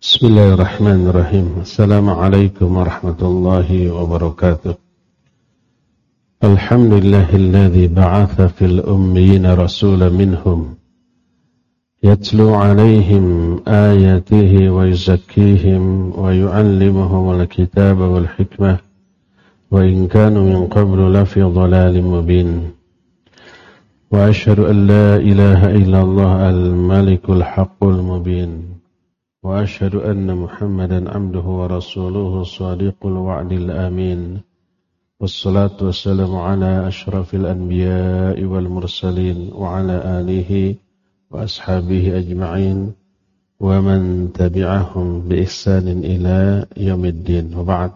Bismillahirrahmanirrahim. Assalamualaikum warahmatullahi wabarakatuh. Alhamdulillahilladzi ba'atha fil ummiyina rasulan minhum yatlu 'alaihim ayatihi wa yuzakkihim wa yu'allimuhum al-kitaba wal hikmah wa in kanu min qablu lafi dhalalin mubin. Wa asyhadu an la ilaha illallah al-malikul haqqul mubin. وأشهد أن محمدا عبده ورسوله الصادق الوعد الآمين والصلاة والسلام على أشرف الأنبياء والمرسلين وعلى آله وأصحابه أجمعين ومن تبعهم بإحسان إلى يوم الدين وبعد.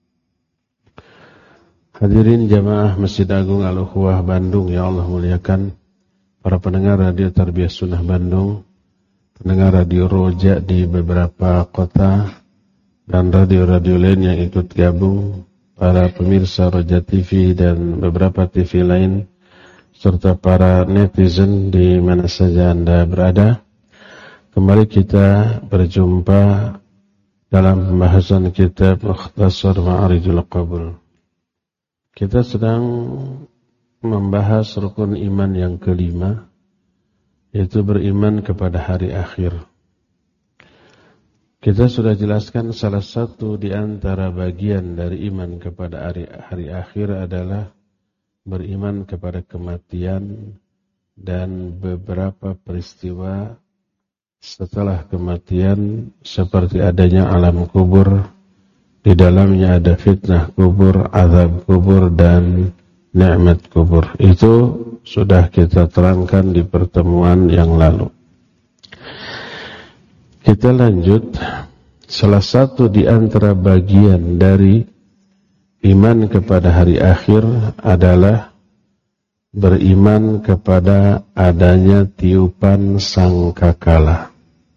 Hadirin jamaah Masjid Agung Al-Ukhuwah Bandung yang Allah muliakan, para pendengar Radio Tarbiyah Sunnah Bandung, pendengar Radio Roja di beberapa kota, dan radio-radio lain yang ikut gabung, para pemirsa Roja TV dan beberapa TV lain, serta para netizen di mana saja Anda berada. Kembali kita berjumpa dalam pembahasan kitab Mukhtasar Ma'arijul Qabul. Kita sedang membahas rukun iman yang kelima, yaitu beriman kepada hari akhir. Kita sudah jelaskan salah satu di antara bagian dari iman kepada hari akhir adalah beriman kepada kematian dan beberapa peristiwa setelah kematian, seperti adanya alam kubur, di dalamnya ada fitnah kubur, azab kubur, dan nikmat kubur. Itu sudah kita terangkan di pertemuan yang lalu. Kita lanjut. Salah satu di antara bagian dari iman kepada hari akhir adalah beriman kepada adanya tiupan sangkakala.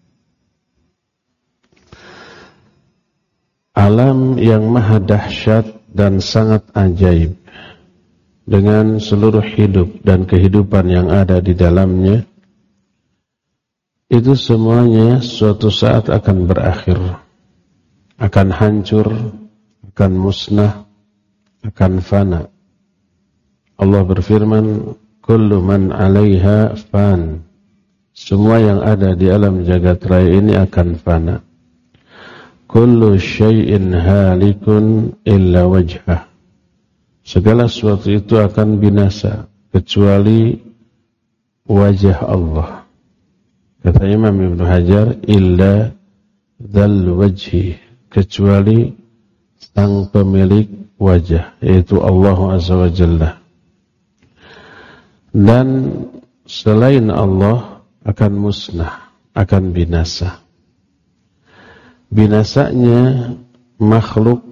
Alam yang maha dahsyat dan sangat ajaib, dengan seluruh hidup dan kehidupan yang ada di dalamnya, itu semuanya suatu saat akan berakhir, akan hancur, akan musnah, akan fana. Allah berfirman, kullu man 'alaiha fan. Semua yang ada di alam jagat raya ini akan fana. Kullu syai'in halikun illa wajhah. Segala sesuatu itu akan binasa kecuali wajah Allah. Kata Imam Ibnu Hajar, illa dzal wajhi, kecuali sang pemilik wajah, yaitu Allah Azza wa Jalla. Dan selain Allah akan musnah, akan binasa. Binasanya makhluk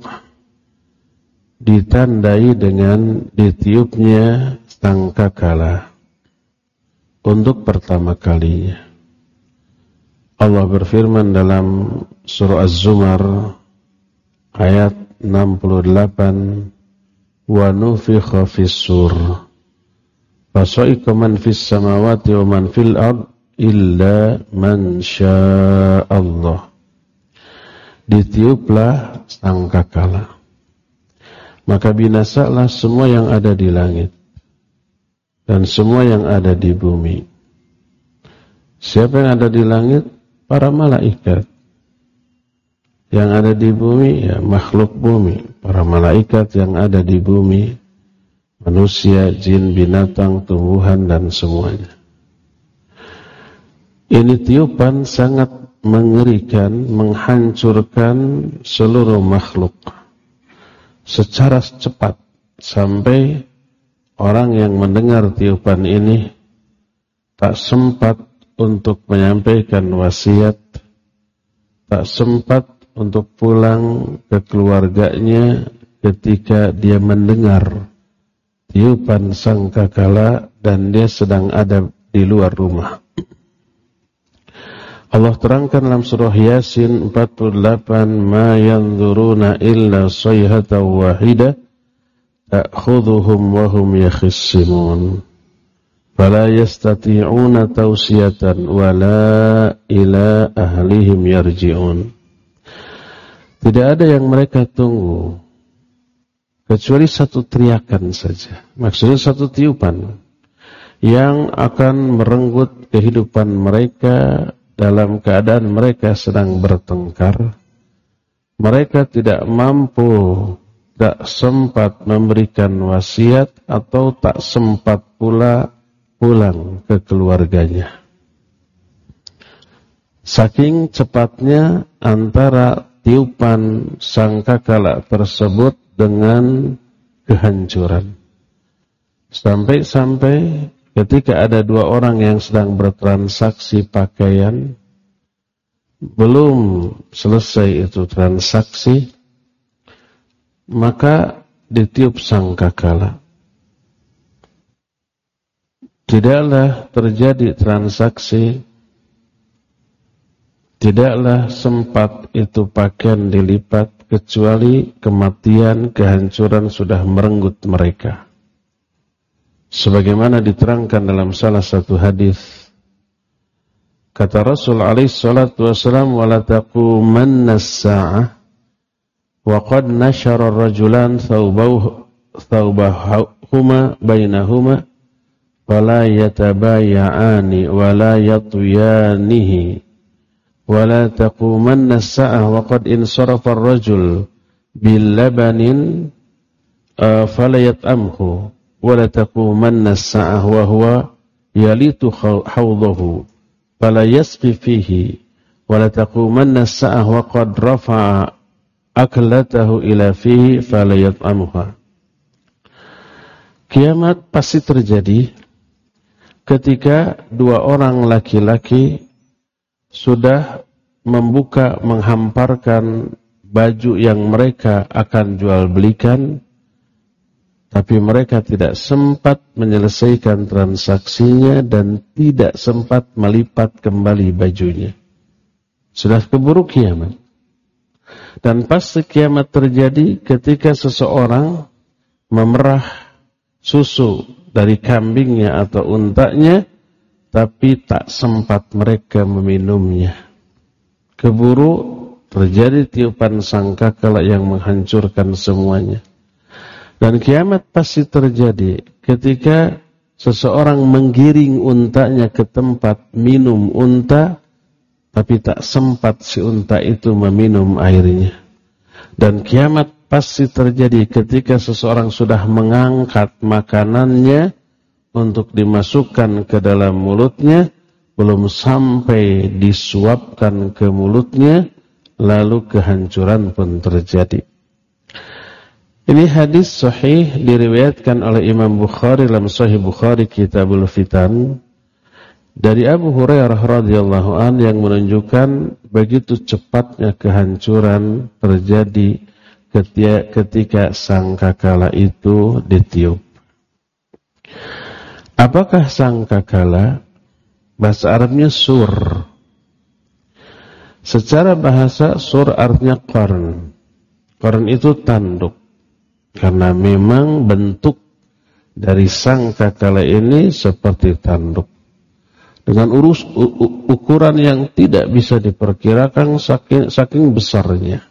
ditandai dengan ditiupnya sangkakala untuk pertama kalinya. Allah berfirman dalam surah Az-Zumar ayat 68, wa nufikha fis-sur fasa'iqa man fis samawati wa man fil ard illa man sya'allah. Ditiuplah sangkakala, maka binasalah semua yang ada di langit dan semua yang ada di bumi. Siapa yang ada di langit? Para malaikat. Yang ada di bumi, ya makhluk bumi. Para malaikat yang ada di bumi, manusia, jin, binatang, tumbuhan, dan semuanya. Ini tiupan sangat mengerikan, menghancurkan seluruh makhluk secara cepat, sampai orang yang mendengar tiupan ini tak sempat untuk menyampaikan wasiat, tak sempat untuk pulang ke keluarganya ketika dia mendengar tiupan sangkakala dan dia sedang ada di luar rumah. Allah terangkan dalam surah Yasin 48, ma yanzuruna illa sayhatan wahidah ta'khudhuhum wa hum yakhissimun fala yastati'una tawsiyatan wala ila ahlihim yarji'un. Tidak ada yang mereka tunggu kecuali satu teriakan saja. Maksudnya satu tiupan yang akan merenggut kehidupan mereka dalam keadaan mereka sedang bertengkar. Mereka tidak mampu, tak sempat memberikan wasiat atau tak sempat pula pulang ke keluarganya. Saking cepatnya antara tiupan sangkakala tersebut dengan kehancuran. Sampai-sampai ketika ada dua orang yang sedang bertransaksi pakaian, belum selesai itu transaksi, maka ditiup sangkakala. Tidaklah terjadi transaksi, tidaklah sempat itu pakaian dilipat, kecuali kematian, kehancuran sudah merenggut mereka. Sebagaimana diterangkan dalam salah satu hadis, kata Rasul alaihi salatu wasallam, wala taqumanna as-sa'ah wa qad nashara ar-rajulan thawbahuma bainahuma fala yatabaya'ani wa la yatuyanihi wa la taqumanna as-sa'ah wa qad insarafa ar-rajul bil labanin fala yat'amhu wa la taqumanna as-sa'ah wa huwa yalitu hawdahu fala yasqi fihi wa la taqumanna as-sa'ah wa qad rafa'a aklatahu ila fihi fala yat'amuha. Kiamat pasti terjadi ketika dua orang laki-laki sudah membuka, menghamparkan baju yang mereka akan jual belikan, tapi mereka tidak sempat menyelesaikan transaksinya dan tidak sempat melipat kembali bajunya. Sudah keburu kiamat. Dan pasti kiamat terjadi ketika seseorang memerah susu dari kambingnya atau untanya, tapi tak sempat mereka meminumnya. Keburu terjadi tiupan sangkakala yang menghancurkan semuanya. Dan kiamat pasti terjadi ketika seseorang menggiring untanya ke tempat minum unta, tapi tak sempat si unta itu meminum airnya. Dan kiamat pasti terjadi ketika seseorang sudah mengangkat makanannya untuk dimasukkan ke dalam mulutnya, belum sampai disuapkan ke mulutnya, lalu kehancuran pun terjadi. Ini hadis sahih diriwayatkan oleh Imam Bukhari dalam Sahih Bukhari Kitabul Fitan dari Abu Hurairah radhiyallahu an yang menunjukkan begitu cepatnya kehancuran terjadi ketika sangkakala itu ditiup. Apakah sangkakala? Bahasa Arabnya sur. Secara bahasa sur artinya qarn. Qarn itu tanduk. Karena memang bentuk dari sangkakala ini seperti tanduk. Dengan ukuran yang tidak bisa diperkirakan saking besarnya.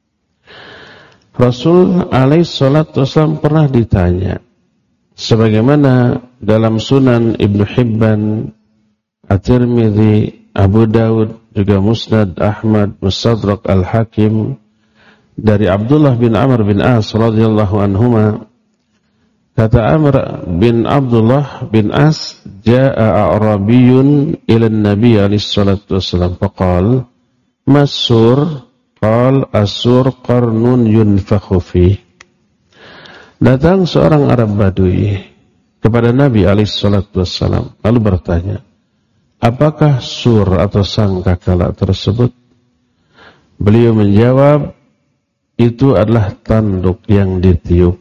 Rasul alaihi salatu wasallam pernah ditanya, sebagaimana dalam Sunan Ibnu Hibban, At-Tirmidzi, Abu Daud, juga Musnad Ahmad, Mustadrak Al-Hakim, dari Abdullah bin Amr bin As radhiyallahu anhuma, kata Amr bin Abdullah bin As, jaa a'rabiyyun ila an-nabi alaihi salatu wasallam faqala masur, qal asur qarnun yunfakhu fi. Datang seorang Arab Badui kepada Nabi alaihi salatu wasallam lalu bertanya, apakah sur atau sangkakala tersebut? Beliau menjawab, itu adalah tanduk yang ditiup.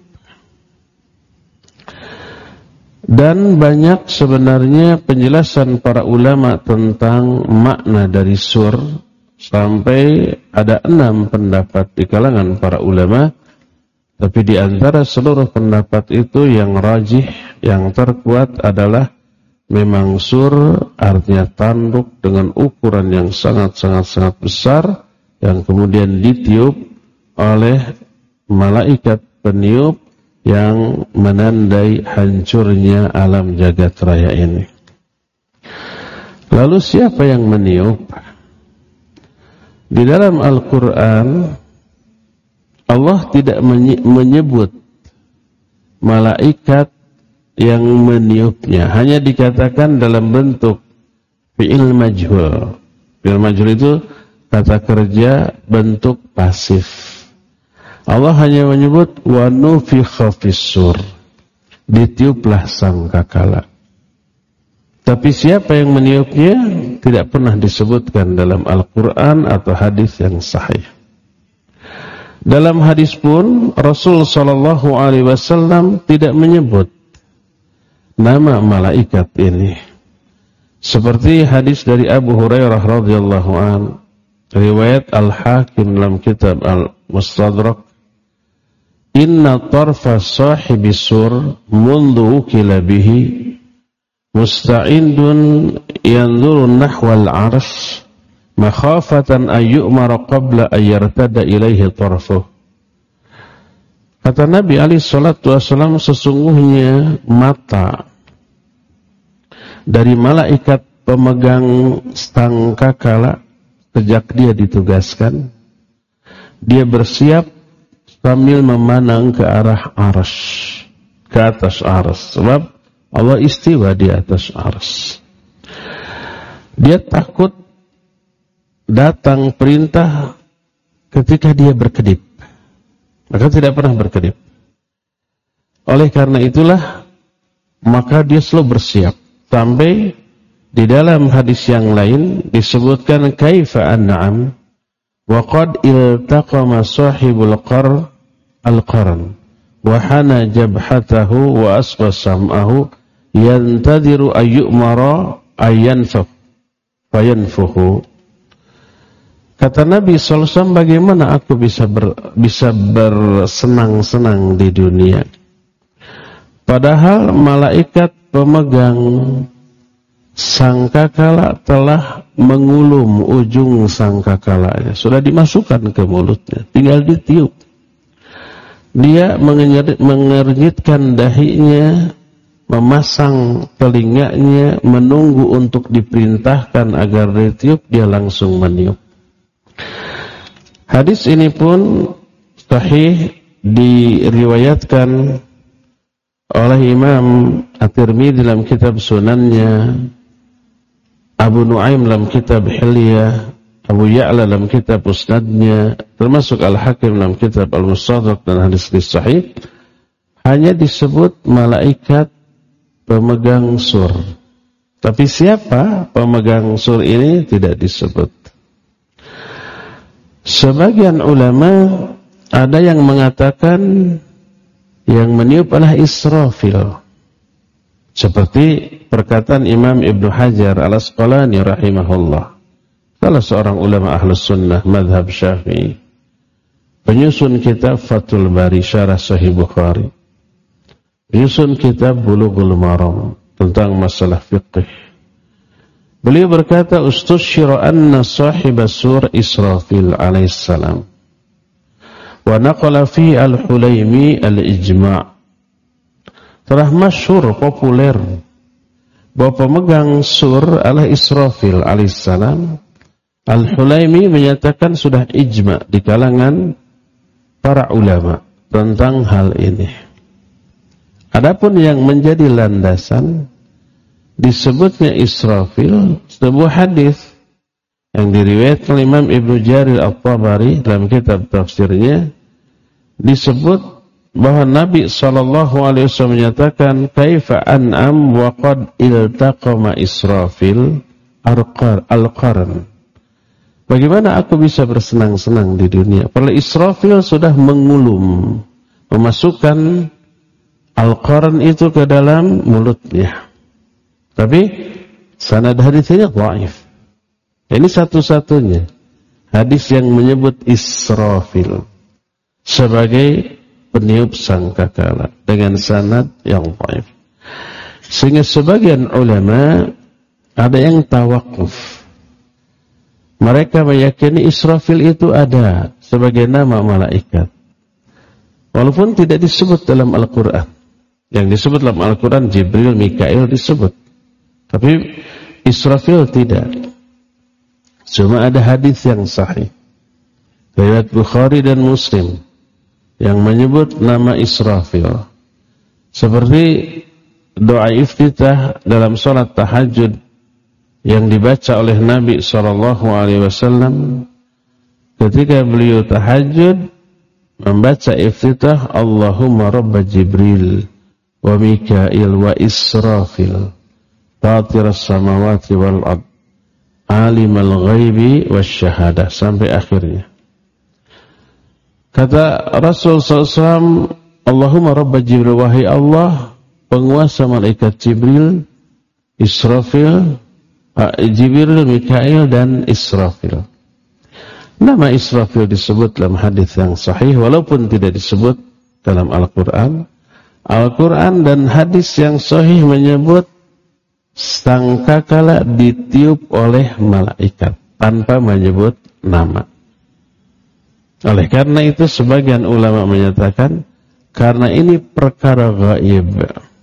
Dan banyak sebenarnya penjelasan para ulama tentang makna dari sur, sampai ada 6 pendapat di kalangan para ulama. Tapi di antara seluruh pendapat itu yang rajih, yang terkuat adalah memang sur artinya tanduk dengan ukuran yang sangat besar yang kemudian ditiup oleh malaikat peniup yang menandai hancurnya alam jagat raya ini. Lalu siapa yang meniup? Di dalam Al-Quran Allah tidak menyebut malaikat yang meniupnya, hanya dikatakan dalam bentuk fi'il majhul. Fi'il majhul itu kata kerja bentuk pasif. Allah hanya menyebut wa nufikha fis-sur, ditiuplah sangkakala. Tapi siapa yang meniupnya tidak pernah disebutkan dalam Al-Quran atau hadis yang sahih. Dalam hadis pun Rasul sallallahu alaihi wasallam tidak menyebut nama malaikat ini. Seperti hadis dari Abu Hurairah radhiyallahu an, riwayat Al-Hakim dalam kitab Al-Mustadrak, inna tarfa sahibi sur mundu ukila bihi musta'indun yanzuru nahwal arsh makhafatan ayyumara qabla ayyartada ilaihi tarfuh. Kata Nabi alaihi salatu wasallam, sesungguhnya mata dari malaikat pemegang sangkakala sejak dia ditugaskan, dia bersiap sambil memandang ke arah arsy, ke atas arsy, sebab Allah istiwa di atas arsy. Dia takut datang perintah ketika dia berkedip, maka tidak pernah berkedip. Oleh karena itulah maka dia selalu bersiap. Sampai di dalam hadis yang lain disebutkan kaifa an'am wa qad iltaqama sahibul al-qarn wa hana jabhatahu wa asqa sam'ahu yantadiru ayyumara ayyanfaq fayanfuhu. Kata Nabi SAW, bagaimana aku bisa bersenang-senang di dunia, padahal malaikat pemegang sangkakala telah mengulum ujung sangkakalanya, sudah dimasukkan ke mulutnya, tinggal ditiup. Dia mengernyitkan dahinya, memasang telinganya, menunggu untuk diperintahkan agar ditiup, dia langsung meniup. Hadis ini pun sahih diriwayatkan oleh Imam At-Tirmidzi dalam kitab Sunannya, Abu Nuaim dalam kitab Hilyah, Abu Ya'la dalam kitab Musnadnya, termasuk Al-Hakim dalam kitab Al-Mustadrak dan hadis sahih. Hanya disebut malaikat pemegang sur. Tapi siapa pemegang sur ini tidak disebut. Sebagian ulama ada yang mengatakan yang meniup adalah Israfil, seperti perkataan Imam Ibnu Hajar Al-Asqalani rahimahullah, salah seorang ulama Ahlus Sunnah mazhab Syafi'i, penyusun kitab Fathul Bari Syarah Sahih Bukhari, penyusun kitab Bulughul Maram tentang masalah fiqh. Beliau berkata, ustusyira anna sahibas sur Israfil alaihissalam, wa naqala fi al-Hulaimi al-ijma'. Telah masyhur, populer, bahwa pemegang sur adalah Israfil alaihissalam. Al-Hulaimi menyatakan sudah ijma' di kalangan para ulama tentang hal ini. Adapun yang menjadi landasan disebutnya Israfil, sebuah hadis yang diriwayatkan oleh Imam Ibnu Jarir At-Tabari dalam kitab tafsirnya, disebut bahwa Nabi SAW menyatakan kaifa an'am wa qad iltaqama Israfil al-qarn. Bagaimana aku bisa bersenang-senang di dunia, padahal Israfil sudah mengulum, memasukkan al-qarn itu ke dalam mulutnya. Tapi sanad hadis ini dhaif. Ini satu-satunya hadis yang menyebut Israfil sebagai peniup sangkakala dengan sanad yang dhaif. Sehingga sebagian ulama ada yang tawakuf. Mereka meyakini Israfil itu ada sebagai nama malaikat. Walaupun tidak disebut dalam Al-Quran. Yang disebut dalam Al-Quran Jibril, Mikail disebut. Tapi Israfil tidak. Cuma ada hadis yang sahih, riwayat Bukhari dan Muslim, yang menyebut nama Israfil. Seperti doa iftitah dalam salat tahajud yang dibaca oleh Nabi SAW ketika beliau tahajud membaca iftitah, Allahumma rabba Jibril wa Mikail wa Israfil fatiras samawati wal ard alimal ghaibi wasyahadah, sampai akhirnya. Kata Rasul SAW, Allahumma rabba Jibril, wahai Allah penguasa malaikat Jibril, Israfil, Jibril, Mikail dan Israfil. Nama Israfil disebut dalam hadis yang sahih walaupun tidak disebut dalam Al-Quran. Al-Quran dan hadis yang sahih menyebut sangkakala ditiup oleh malaikat tanpa menyebut nama. Oleh karena itu sebagian ulama menyatakan karena ini perkara gaib.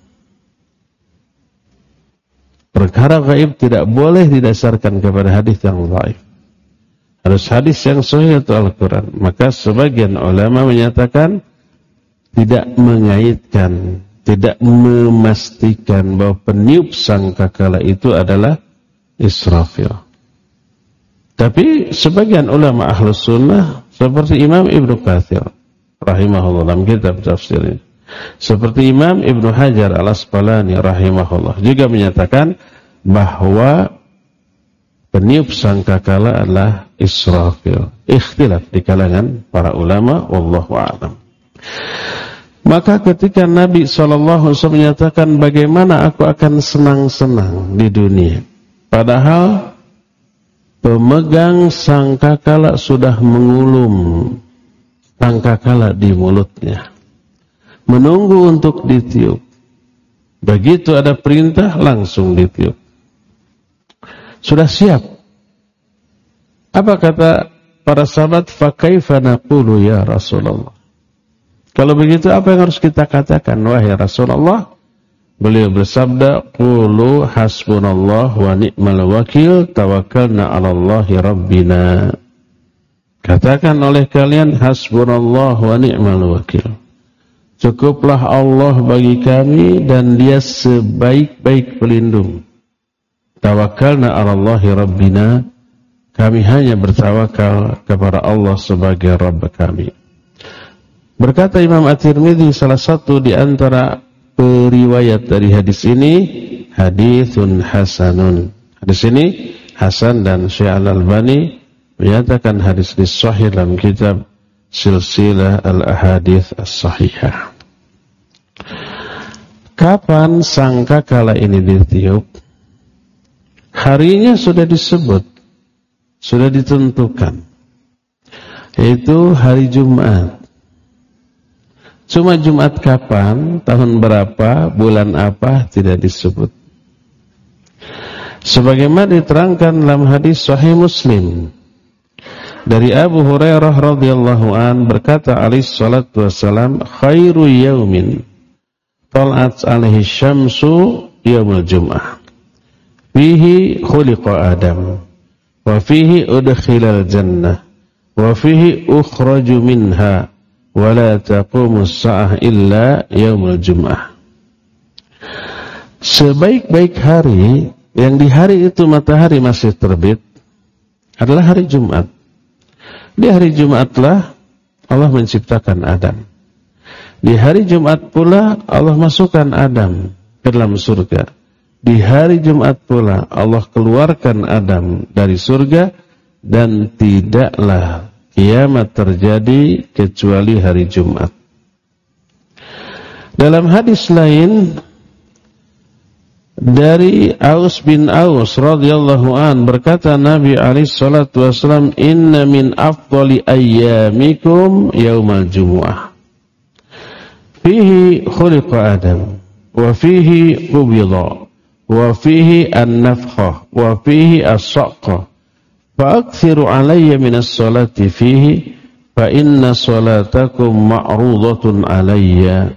Perkara gaib tidak boleh didasarkan kepada hadis yang dhaif. Harus hadis yang sahih atau Al-Quran. Maka sebagian ulama menyatakan tidak mengaitkan, tidak memastikan bahwa peniup sangkakala itu adalah Israfil. Tapi sebagian ulama Ahlus Sunnah seperti Imam Ibnu Katsir rahimahullah dalam kitab tafsirnya, seperti Imam Ibnu Hajar Al-Asqalani rahimahullah juga menyatakan bahwa peniup sangkakala adalah Israfil. Ikhtilaf di kalangan para ulama, wallahu a'lam. Maka ketika Nabi SAW menyatakan bagaimana aku akan senang-senang di dunia, padahal pemegang sangkakala sudah mengulum sangkakala di mulutnya, menunggu untuk ditiup. Begitu ada perintah langsung ditiup. Sudah siap. Apa kata para sahabat? Fa kaifa naqulu ya Rasulullah? Kalau begitu apa yang harus kita katakan wahai Rasulullah? Beliau bersabda, qulu hasbunallah wa ni'mal wakil, tawakkalna 'alallahi rabbina. Katakan oleh kalian hasbunallah wa ni'mal wakil. Cukuplah Allah bagi kami dan Dia sebaik-baik pelindung. Tawakkalna 'alallahi rabbina. Kami hanya bertawakal kepada Allah sebagai Rabb kami. Berkata Imam At-Tirmidzi, salah satu di antara periwayat dari hadis ini, haditsun hasanun. Hadis ini hasan dan Syekh Al-Albani menyatakan hadis ini sahih dalam kitab Silsilah Al-Ahadits As-Sahihah. Kapan sangkakala ini ditiup? Harinya sudah disebut, sudah ditentukan. Yaitu hari Jumat. Cuma Jumat kapan, tahun berapa, bulan apa tidak disebut. Sebagaimana diterangkan dalam hadis Sahih Muslim dari Abu Hurairah radhiyallahu an berkata alaihi salatu wassalam, khairu yaumin tal'at alaihi syamsu yaumul jum'ah fihi khuliqa Adam wa fihi udkhilal jannah wa fihi ukhraju minha wala taqumus sa'ah illa yaumul jum'ah. Sebaik-baik hari yang di hari itu matahari masih terbit adalah hari Jumat. Di hari Jumatlah Allah menciptakan Adam. Di hari Jumat pula Allah masukkan Adam ke dalam surga. Di hari Jumat pula Allah keluarkan Adam dari surga dan tidaklah kiamat terjadi kecuali hari Jumat. Dalam hadis lain dari Aus bin Aus radhiyallahu an berkata Nabi alaihi salatu wasallam, inna min afdali ayyamikum yaumal jumu'ah fihi khuliqa Adam wa fihi qubida wa fihi an-nafkhah wa fihi as-saqqa fa'akthiru alayya minas salati fihi fa inna salatakum ma'rudatun alayya.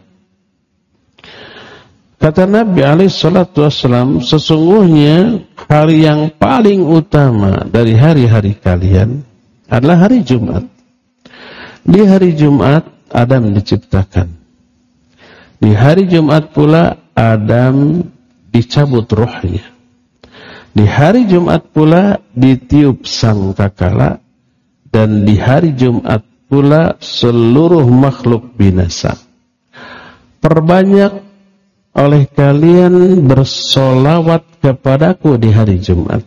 Kata Nabi alaihi salatu wassalam, sesungguhnya hari yang paling utama dari hari-hari kalian adalah hari Jumat. Di hari Jumat Adam diciptakan. Di hari Jumat pula Adam dicabut rohnya. Di hari Jumat pula ditiup sangkakala, dan di hari Jumat pula seluruh makhluk binasa. Perbanyak oleh kalian bersolawat kepadaku di hari Jumat.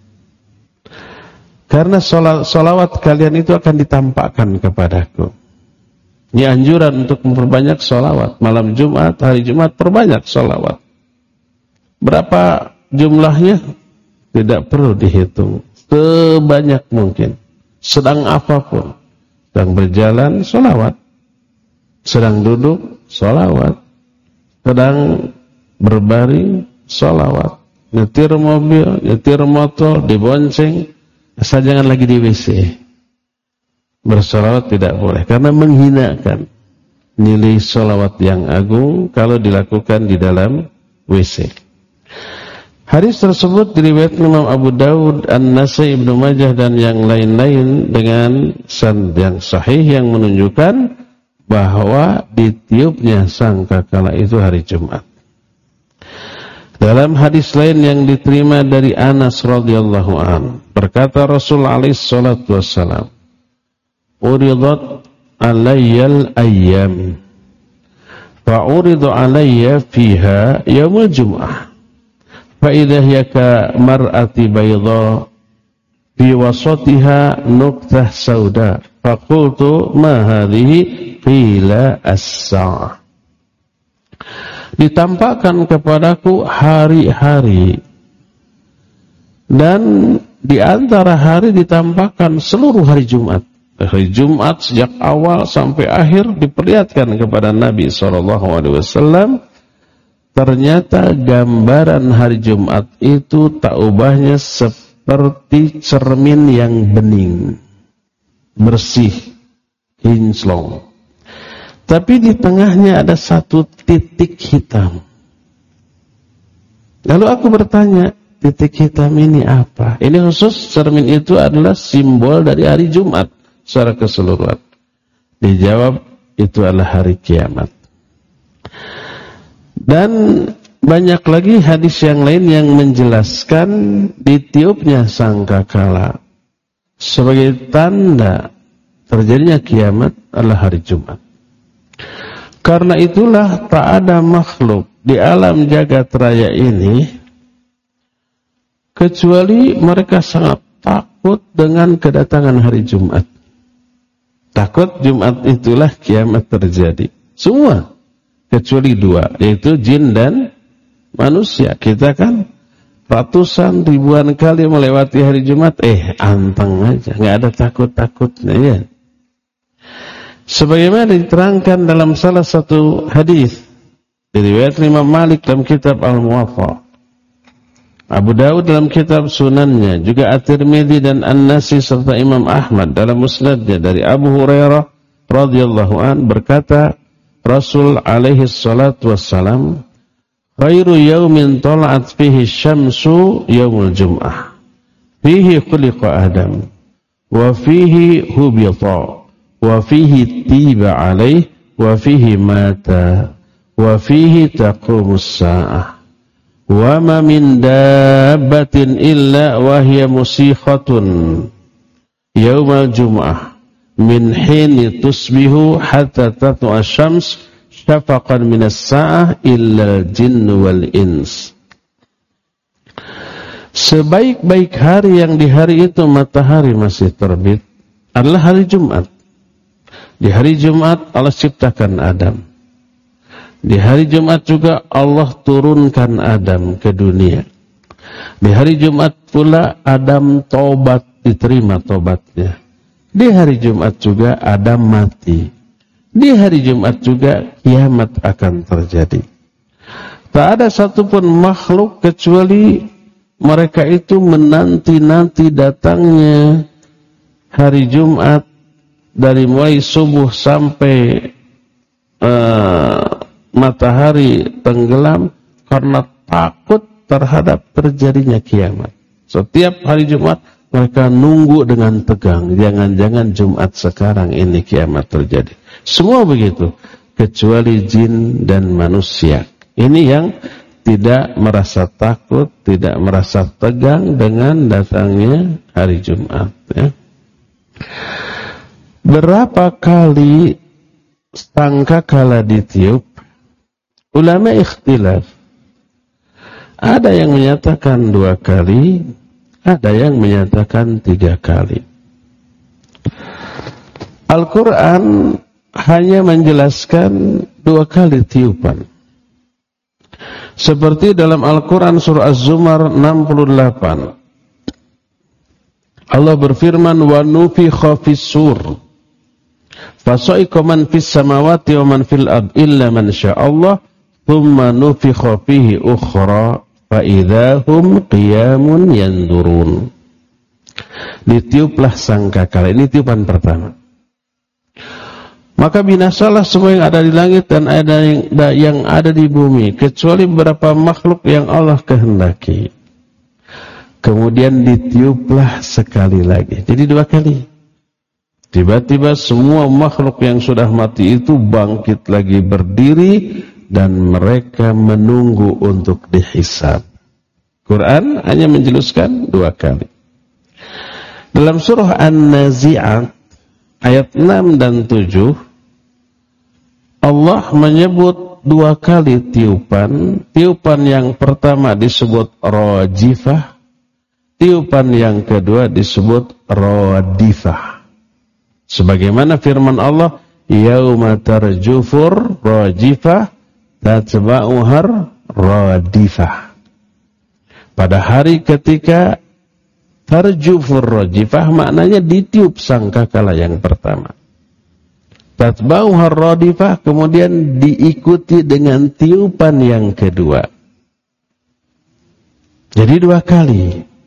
Karena solawat kalian itu akan ditampakkan kepadaku. Ini anjuran untuk memperbanyak solawat. Malam Jumat, hari Jumat, perbanyak solawat. Berapa jumlahnya? Tidak perlu dihitung. Sebanyak mungkin. Sedang apapun. Sedang berjalan, solawat. Sedang duduk, solawat. Sedang berbaring, sholawat. Nyetir mobil, nyetir motor, dibonceng, asal jangan lagi di WC. Bersolawat tidak boleh, karena menghinakan nilai sholawat yang agung kalau dilakukan di dalam WC. Hadis tersebut diriwayatkan Imam Abu Dawud, An-Nasai, Ibnu Majah dan yang lain-lain dengan sanad yang sahih yang menunjukkan bahwa ditiupnya sangkakala itu hari Jumat. Dalam hadis lain yang diterima dari Anas radhiyallahu an, berkata Rasul alaihi salatu wassalam, "Uridat alayyal ayyam, fa uridu alayya fiha yaumul jum'ah, fa idza hiya ka mar'ati bayda fi wasatiha nuqtah sauda, fa qultu ma hadhihi qila as-sa'ah." Ditampakkan kepadaku hari-hari, dan di antara hari ditampakkan seluruh hari Jumat. Hari Jumat sejak awal sampai akhir diperlihatkan kepada Nabi SAW. Ternyata gambaran hari Jumat itu tak ubahnya seperti cermin yang bening, bersih, kinclong. Tapi di tengahnya ada satu titik hitam. Lalu aku bertanya, titik hitam ini apa? Ini khusus cermin itu adalah simbol dari hari Jumat secara keseluruhan. Dijawab, itu adalah hari kiamat. Dan banyak lagi hadis yang lain yang menjelaskan ditiupnya sangkakala sebagai tanda terjadinya kiamat adalah hari Jumat. Karena itulah tak ada makhluk di alam jagat raya ini kecuali mereka sangat takut dengan kedatangan hari Jumat. Takut Jumat itulah kiamat terjadi. Semua kecuali dua, yaitu jin dan manusia. Kita kan ratusan ribuan kali melewati hari Jumat, anteng aja, nggak ada takut-takutnya ya. Sebagaimana diterangkan dalam salah satu hadis diriwayatkan Imam Malik dalam kitab Al-Muwatta, Abu Dawud dalam kitab Sunannya, juga At-Tirmidzi dan An-Nasai serta Imam Ahmad dalam Musnadnya dari Abu Hurairah radhiyallahu an berkata, Rasul alaihi salatu wassalam, khairu yaumin tala'at fihi syamsu yaumul jum'ah, fihi khuliqa Adam, wa fihi hubita, wa fihi tiba alaih, wa fihi mata, wa fihi taqumus sa'ah, wa ma min dabbatin illa wa hiya musikhatun yaumal jum'ah min hini tusbihu hatta tatlu'a syams syafaqan minas sa'ah illa jinn wal ins. Sebaik-baik hari yang di hari itu matahari masih terbit adalah hari Jumat. Di hari Jumat Allah ciptakan Adam. Di hari Jumat juga Allah turunkan Adam ke dunia. Di hari Jumat pula Adam tobat, diterima tobatnya. Di hari Jumat juga Adam mati. Di hari Jumat juga kiamat akan terjadi. Tak ada satupun makhluk kecuali mereka itu menanti-nanti datangnya hari Jumat dari mulai subuh sampai matahari tenggelam karena takut terhadap terjadinya kiamat. Setiap hari Jumat mereka nunggu dengan tegang, jangan-jangan Jumat sekarang ini kiamat terjadi. Semua begitu, kecuali jin dan manusia. Ini yang tidak merasa takut, tidak merasa tegang dengan datangnya hari Jumat. Ya. Berapa kali sangkakala ditiup? Ulama ikhtilaf. Ada yang menyatakan 2 kali, ada yang menyatakan 3 kali. Al-Quran hanya menjelaskan 2 kali tiupan. Seperti dalam Al-Quran surah Az-Zumar 68. Allah berfirman, wa nufikha fis-sur fasa'iqa man fis samawati wa man fil ard illa man sya'allah thumma nufikha fihi ukhra fa idahum qiyamun yandurun. Ditiuplah sangkakala. Ini tiupan pertama. Maka binasalah semua yang ada di langit dan ada yang ada di bumi, kecuali beberapa makhluk yang Allah kehendaki. Kemudian ditiuplah sekali lagi. Jadi 2 kali. Tiba-tiba semua makhluk yang sudah mati itu bangkit lagi berdiri dan mereka menunggu untuk dihisab. Quran hanya menjelaskan 2 kali. Dalam surah An-Nazi'at ayat 6 dan 7 Allah menyebut 2 kali tiupan. Tiupan yang pertama disebut rajifah, tiupan yang kedua disebut radifah. Sebagaimana firman Allah, yauma tarjufur rajifah tatba'uhar radifah. Pada hari ketika tarjufur rajifah maknanya ditiup sangkakala yang pertama. Tatba'uhar radifah kemudian diikuti dengan tiupan yang kedua. Jadi 2 kali.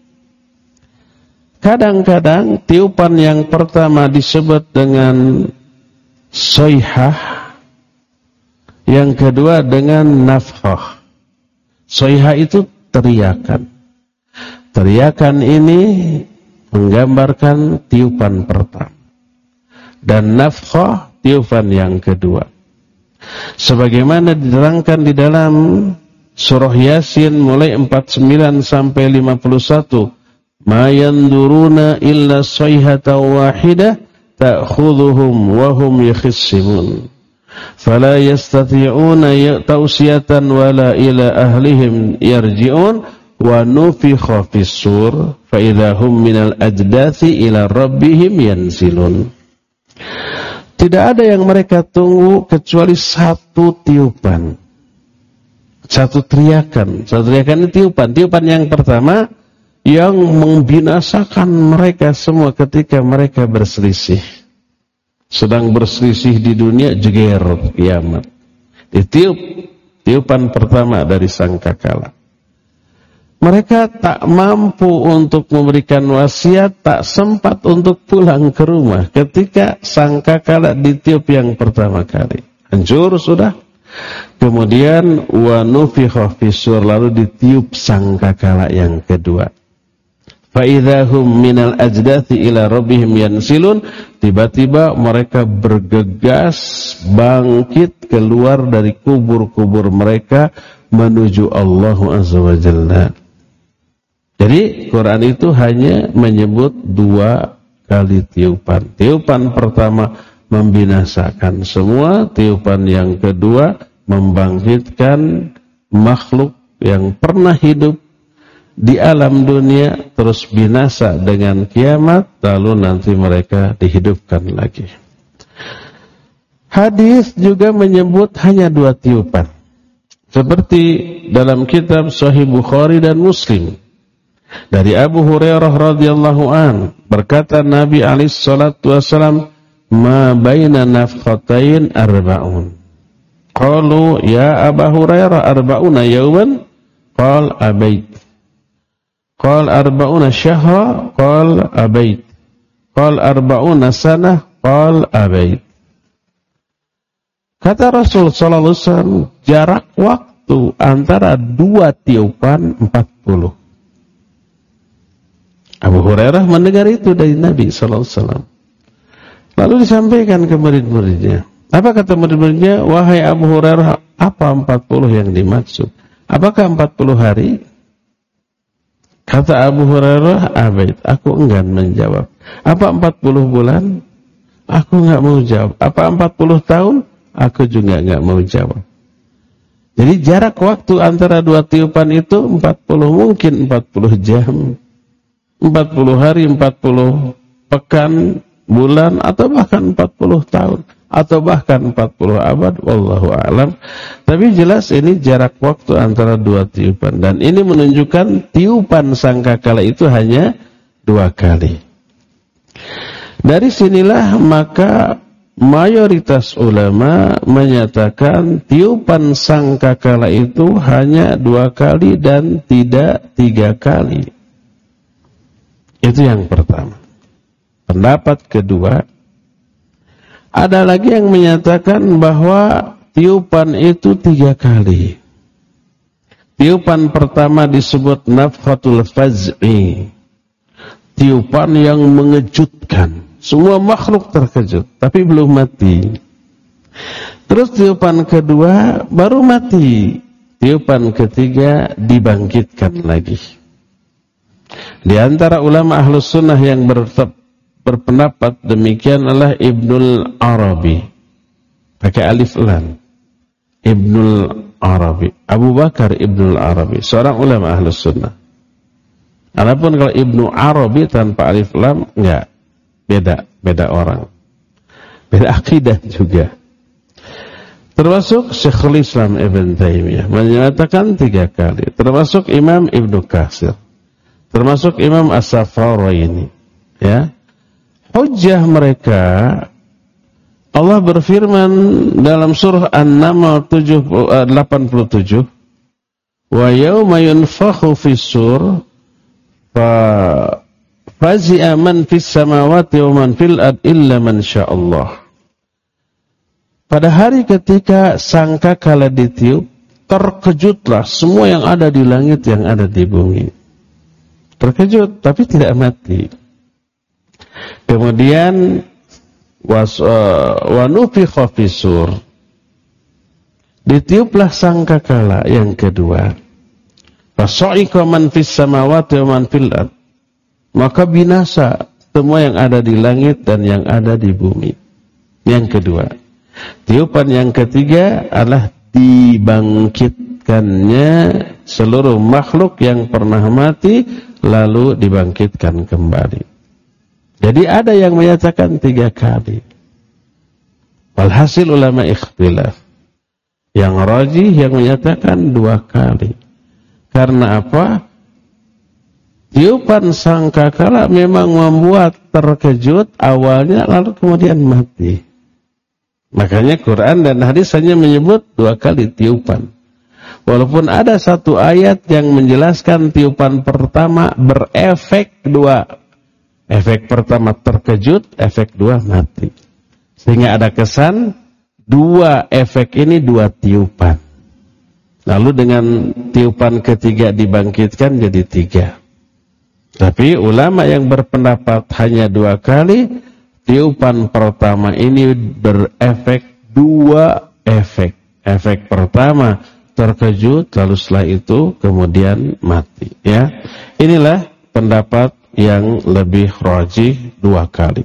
Kadang-kadang tiupan yang pertama disebut dengan soihah, yang kedua dengan nafkhah. Soihah itu teriakan. Teriakan ini menggambarkan tiupan pertama. Dan nafkhah tiupan yang kedua. Sebagaimana diterangkan di dalam surah Yasin mulai 49 sampai 51. Ma yanduruna illa sayhatan wahidah ta'khudhuhum wa hum yakhissimun. Fala yastati'una tawsiyatan wala ila ahlihim yarji'un wa nufikha fis-sur fa idahum minal ajdathi ila rabbihim yansilun. Tidak ada yang mereka tunggu kecuali 1 tiupan. 1 teriakan. 1 teriakan itu tiupan. Tiupan yang pertama yang membinasakan mereka semua ketika mereka berselisih. Sedang berselisih di dunia, jeger kiamat. Ditiup. Tiupan pertama dari sangkakala. Mereka tak mampu untuk memberikan wasiat, tak sempat untuk pulang ke rumah ketika sangkakala ditiup yang pertama kali. Hancur sudah. Kemudian wa nufikha fis-sur, lalu ditiup sangkakala yang kedua. Fa idzahum minal ajdathi ila rabbihim yansilun, tiba-tiba mereka bergegas bangkit keluar dari kubur-kubur mereka menuju Allah Azza wa Jalla. Jadi Quran itu hanya menyebut 2 kali tiupan. Tiupan pertama membinasakan semua, tiupan yang kedua membangkitkan makhluk yang pernah hidup di alam dunia terus binasa dengan kiamat, lalu nanti mereka dihidupkan lagi. Hadis juga menyebut hanya 2 tiupan. Seperti dalam kitab Sahih Bukhari dan Muslim. Dari Abu Hurairah radhiyallahu an, berkata Nabi alaihi salatu wasallam, "Ma baina nafkhatain arba'un." Qalu ya Abu Hurairah arba'una yawman? Qal abait. Qal arba'una syahra? Qal abait. Qal arba'una sanah? qal abait. Kata Rasul sallallahu alaihi wasallam, jarak waktu antara dua tiupan 40. Abu Hurairah mendengar itu dari Nabi sallallahu alaihi wasallam. Lalu disampaikan ke murid-muridnya. Apa kata murid-muridnya? Wahai Abu Hurairah, apa 40 yang dimaksud? Apakah 40 hari? Kata Abu Hurairah, abait, aku enggan menjawab. Apa 40 bulan? Aku enggak mau jawab. Apa 40 tahun? Aku juga enggak mau jawab. Jadi jarak waktu antara dua tiupan itu 40, mungkin 40 jam, 40 hari, 40 pekan, bulan, atau bahkan 40 tahun, atau bahkan 40 abad, wallahu a'lam. Tapi jelas ini jarak waktu antara dua tiupan, dan ini menunjukkan tiupan sangkakala itu hanya 2 kali. Dari sinilah maka mayoritas ulama menyatakan tiupan sangkakala itu hanya 2 kali dan tidak 3 kali. Itu yang pertama. Pendapat kedua, ada lagi yang menyatakan bahwa tiupan itu 3 kali. Tiupan pertama disebut nafkhatul faz'i, tiupan yang mengejutkan. Semua makhluk terkejut, tapi belum mati. Terus tiupan kedua baru mati. Tiupan ketiga dibangkitkan lagi. Di antara ulama ahlus sunnah yang berpendapat demikian adalah Ibnul Arabi, pakai alif lam. Ibnul Arabi, Abu Bakar Ibnul Arabi, seorang ulama ahlus sunnah. Adapun kalau Ibnu Arabi tanpa alif lam, enggak, beda orang, beda akidah juga. Termasuk Syekhul Islam Ibn Taimiyah menyatakan 3 kali, termasuk Imam Ibnu Katsir, termasuk Imam As-Saffaraini, ya. Hujjah mereka, Allah berfirman dalam surah An-Naml 87, wa yauma yunfakhu fis-sur fazi'a man fis samawati wa man fil ard illa man sya'allah. Pada hari ketika sangkakala ditiup, terkejutlah semua yang ada di langit, yang ada di bumi. Terkejut tapi tidak mati. Kemudian wa nufikha fis-sur, ditiuplah sangkakala yang kedua. Fasa'iqa man fis samawati wa man fil ard, maka binasa semua yang ada di langit dan yang ada di bumi. Yang kedua. Tiupan yang ketiga adalah dibangkitkannya seluruh makhluk yang pernah mati, lalu dibangkitkan kembali. Jadi ada yang menyatakan 3 kali. Walhasil ulama ikhtilaf. Yang rajih yang menyatakan 2 kali. Karena apa? Tiupan sangkakala memang membuat terkejut awalnya, lalu kemudian mati. Makanya Quran dan hadis hanya menyebut 2 kali tiupan. Walaupun ada satu ayat yang menjelaskan tiupan pertama berefek 2. Efek pertama terkejut, efek 2 mati. Sehingga ada kesan 2 efek ini 2 tiupan. Lalu dengan tiupan ketiga dibangkitkan jadi 3. Tapi ulama yang berpendapat hanya 2 kali, tiupan pertama ini berefek 2 efek. Efek pertama terkejut, lalu setelah itu kemudian mati. Ya, inilah pendapat yang lebih rajih 2 kali.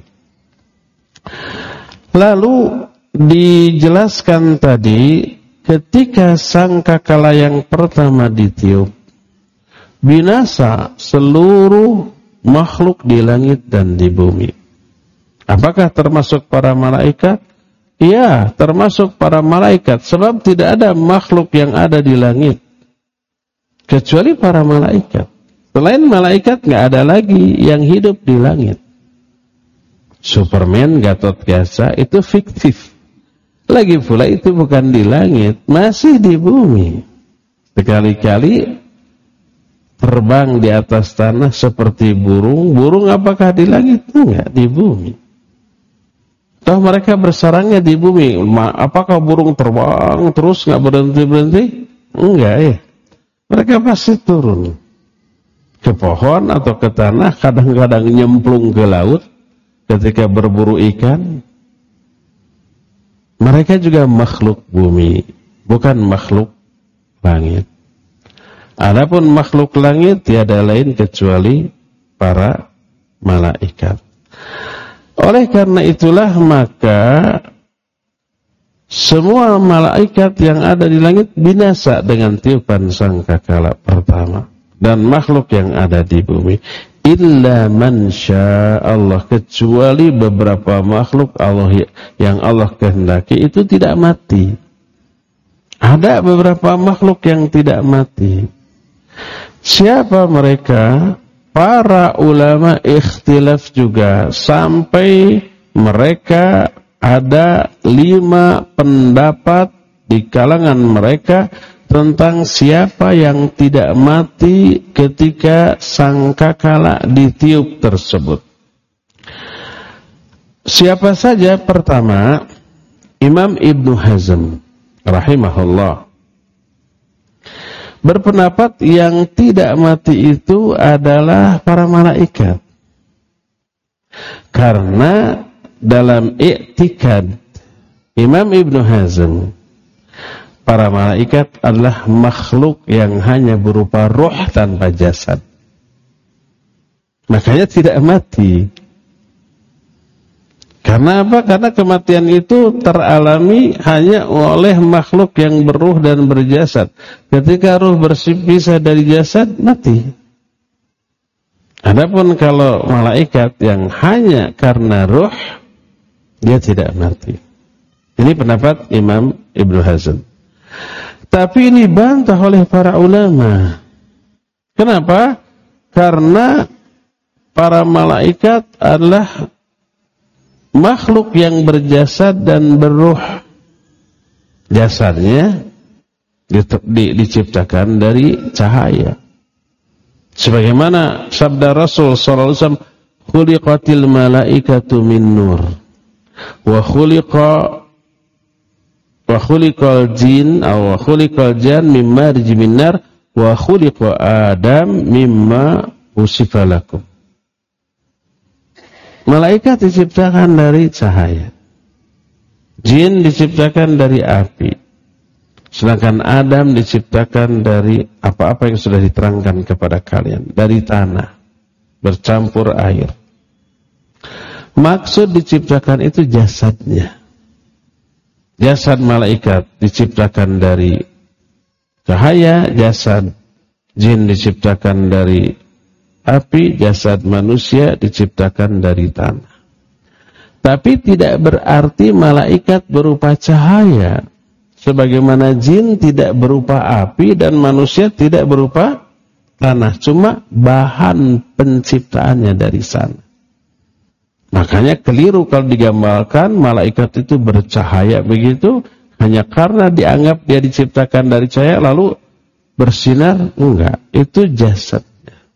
Lalu dijelaskan tadi ketika sangkakala yang pertama ditiup, binasa seluruh makhluk di langit dan di bumi. Apakah termasuk para malaikat? Ya, termasuk para malaikat, sebab tidak ada makhluk yang ada di langit kecuali para malaikat. Selain malaikat nggak ada lagi yang hidup di langit. Superman, Gatotkaca itu fiktif. Lagi pula itu bukan di langit, masih di bumi. Sekali-kali terbang di atas tanah seperti burung. Burung apakah di langit? Enggak, di bumi. Toh mereka bersarangnya di bumi. Apakah burung terbang terus nggak berhenti-berhenti? Enggak ya. Mereka pasti turun ke pohon atau ke tanah, kadang-kadang nyemplung ke laut ketika berburu ikan. Mereka juga makhluk bumi, bukan makhluk langit. Adapun makhluk langit tiada lain kecuali para malaikat. Oleh karena itulah maka semua malaikat yang ada di langit binasa dengan tiupan sangkakala pertama, dan makhluk yang ada di bumi illa man syaa Allah, kecuali beberapa makhluk Allah yang Allah kehendaki itu tidak mati. Ada beberapa makhluk yang tidak mati. Siapa mereka? Para ulama ikhtilaf juga sampai mereka ada 5 pendapat di kalangan mereka tentang siapa yang tidak mati ketika sangkakala ditiup tersebut. Siapa saja? Pertama, Imam Ibnu Hazm rahimahullah berpendapat yang tidak mati itu adalah para malaikat. Karena dalam i'tikad Imam Ibnu Hazm, para malaikat adalah makhluk yang hanya berupa ruh tanpa jasad. Makanya tidak mati. Karena apa? Karena kematian itu teralami hanya oleh makhluk yang beruh dan berjasad. Ketika ruh berpisah dari jasad, mati. Adapun kalau malaikat yang hanya karena ruh, dia tidak mati. Ini pendapat Imam Ibnu Hazm. Tapi ini dibantah oleh para ulama. Kenapa? Karena para malaikat adalah makhluk yang berjasad dan beruh. Jasadnya diciptakan dari cahaya. Sebagaimana sabda Rasul sallallahu alaihi wasallam, "Khuliqatil malaikatu min nur wa khuliqal jin aw khuliqal jan mimma rijmin nar wa khuliqa Adam mimma usifa lakum." Malaikat diciptakan dari cahaya, jin diciptakan dari api, sedangkan Adam diciptakan dari apa-apa yang sudah diterangkan kepada kalian, dari tanah bercampur air. Maksud diciptakan itu jasadnya. Jasad malaikat diciptakan dari cahaya, jasad jin diciptakan dari api, jasad manusia diciptakan dari tanah. Tapi tidak berarti malaikat berupa cahaya, sebagaimana jin tidak berupa api dan manusia tidak berupa tanah. Cuma bahan penciptaannya dari sana. Makanya keliru kalau digambarkan malaikat itu bercahaya begitu hanya karena dianggap dia diciptakan dari cahaya lalu bersinar. Enggak, itu jasad.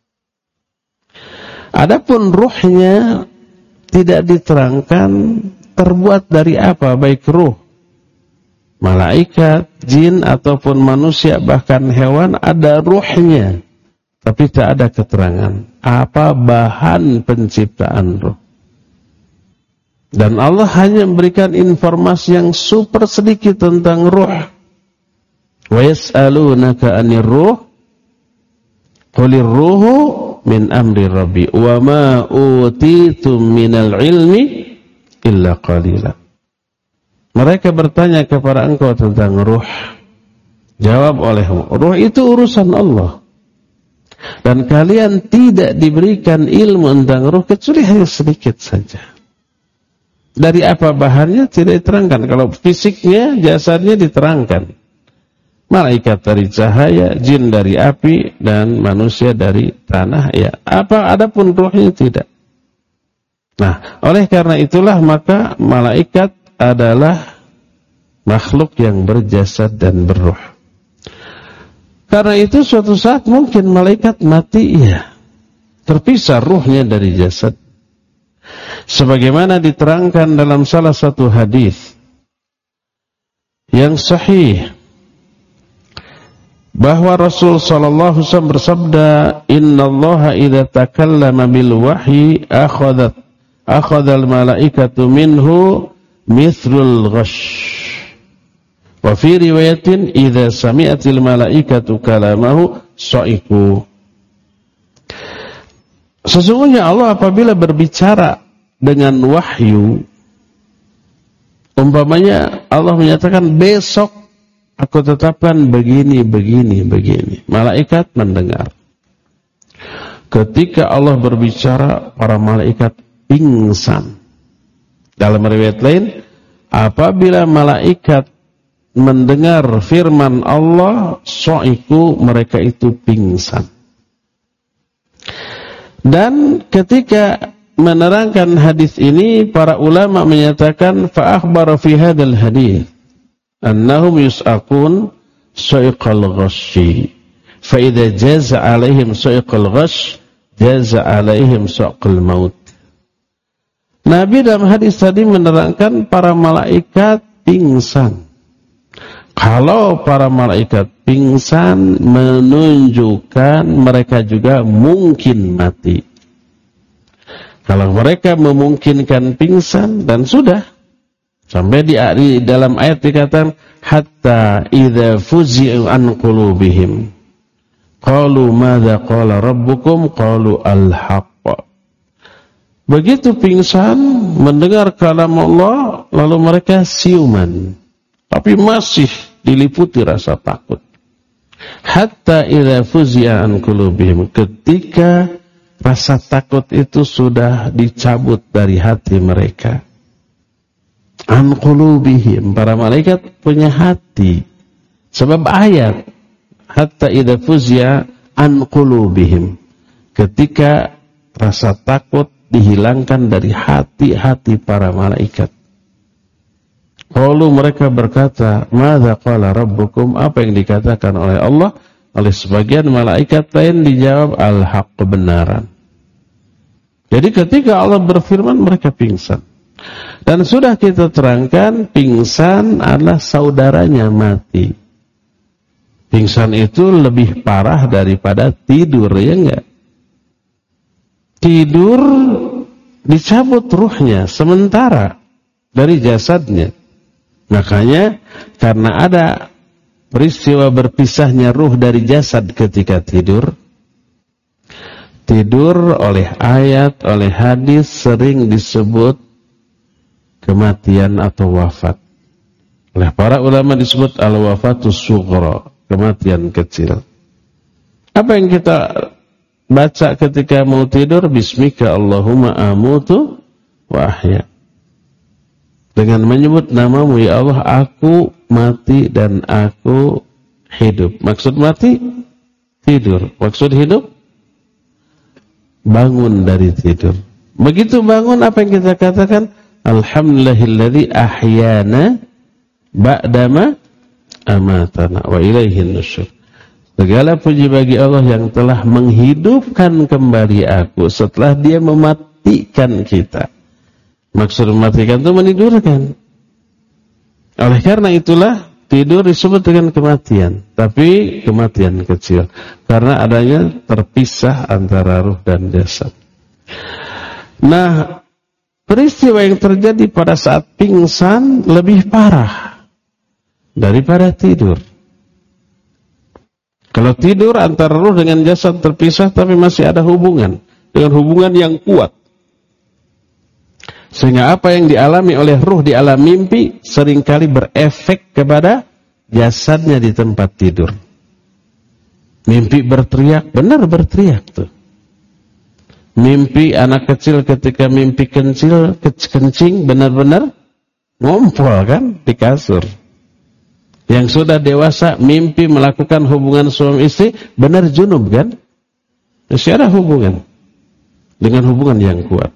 Adapun ruhnya tidak diterangkan terbuat dari apa, baik ruh malaikat, jin ataupun manusia bahkan hewan ada ruhnya, tapi tak ada keterangan apa bahan penciptaan ruh. Dan Allah hanya memberikan informasi yang super sedikit tentang ruh. Wa yas'alunaka 'anir ruh qulir ruhu min amri rabbi wa ma utitum minal ilmi illa qalila. Mereka bertanya kepada engkau tentang ruh. Jawab olehmu, ruh itu urusan Allah. Dan kalian tidak diberikan ilmu tentang ruh kecuali hanya sedikit saja. Dari apa bahannya tidak diterangkan. Kalau fisiknya, jasadnya diterangkan. Malaikat dari cahaya, jin dari api, dan manusia dari tanah. Ya, adapun ruhnya tidak. Nah, oleh karena itulah maka malaikat adalah makhluk yang berjasad dan berruh. Karena itu suatu saat mungkin malaikat mati, iya, terpisah ruhnya dari jasad. Sebagaimana diterangkan dalam salah satu hadis yang sahih bahwa Rasul sallallahu alaihi wasallam bersabda, "Innallaha idza takallama bil wahyi akhadhal malaikatu minhu mithlul ghash." Wa fi riwayatin idza sami'atil malaikatu kalamahu sa'iqu. Sesungguhnya Allah apabila berbicara dengan wahyu, umpamanya Allah menyatakan besok aku tetapkan begini. Malaikat mendengar. Ketika Allah berbicara, para malaikat pingsan. Dalam riwayat lain, apabila malaikat mendengar firman Allah, so'iku, mereka itu pingsan. Dan ketika menerangkan hadis ini, para ulama menyatakan fa akhbara fi hadzal hadis annahum yus'aqun sa'iqal ghasyi fa idza jaza 'alaihim sa'iqal ghasy jaza 'alaihim sa'qal maut. Nabi dalam hadis tadi menerangkan para malaikat pingsan. Kalau para malaikat pingsan menunjukkan mereka juga mungkin mati. Kalau mereka memungkinkan pingsan, dan sudah. Sampai di dalam ayat dikatakan, hatta idza fuzi'u an qulubihim qalu madza qala rabbukum qalu al-haqq. Begitu pingsan mendengar kalam Allah, lalu mereka siuman, tapi masih diliputi rasa takut. Hatta idza fuzi'a an qulubihim, ketika rasa takut itu sudah dicabut dari hati mereka. An qulubihim, para malaikat punya hati. Sebab ayat hatta idza fuzi'a an qulubihim, ketika rasa takut dihilangkan dari hati-hati para malaikat. Lalu mereka berkata, "Madza qala rabbukum?" Apa yang dikatakan oleh Allah? Oleh sebagian malaikat lain dijawab, al-haq, kebenaran. Jadi ketika Allah berfirman, mereka pingsan. Dan sudah kita terangkan, pingsan adalah saudaranya mati. Pingsan itu lebih parah daripada tidur, ya enggak? Tidur dicabut ruhnya sementara dari jasadnya. Makanya karena ada peristiwa berpisahnya ruh dari jasad ketika tidur oleh ayat, oleh hadis sering disebut kematian atau wafat. Oleh para ulama disebut al-wafatus sughra, kematian kecil. Apa yang kita baca ketika mau tidur? Bismika Allahumma amutu wa ahya. Dengan menyebut namamu, ya Allah, aku mati dan aku hidup. Maksud mati, tidur. Maksud hidup, bangun dari tidur. Begitu bangun, apa yang kita katakan? Alhamdulillahilladzi ahyana ba'dama amatana wa ilaihin nusyur. Segala puji bagi Allah yang telah menghidupkan kembali aku setelah dia mematikan kita. Maksud mematikan itu menidurkan. Oleh karena itulah tidur disebut dengan kematian, tapi kematian kecil karena adanya terpisah antara ruh dan jasad. Nah, peristiwa yang terjadi pada saat pingsan lebih parah daripada tidur. Kalau tidur antara ruh dengan jasad terpisah, tapi masih ada hubungan, dengan hubungan yang kuat. Sehingga apa yang dialami oleh ruh di alam mimpi seringkali berefek kepada jasadnya di tempat tidur. Mimpi berteriak, benar berteriak tuh. Mimpi anak kecil ketika mimpi kencing benar-benar ngompol kan di kasur. Yang sudah dewasa mimpi melakukan hubungan suami istri, benar junub kan? Masih ada hubungan dengan hubungan yang kuat.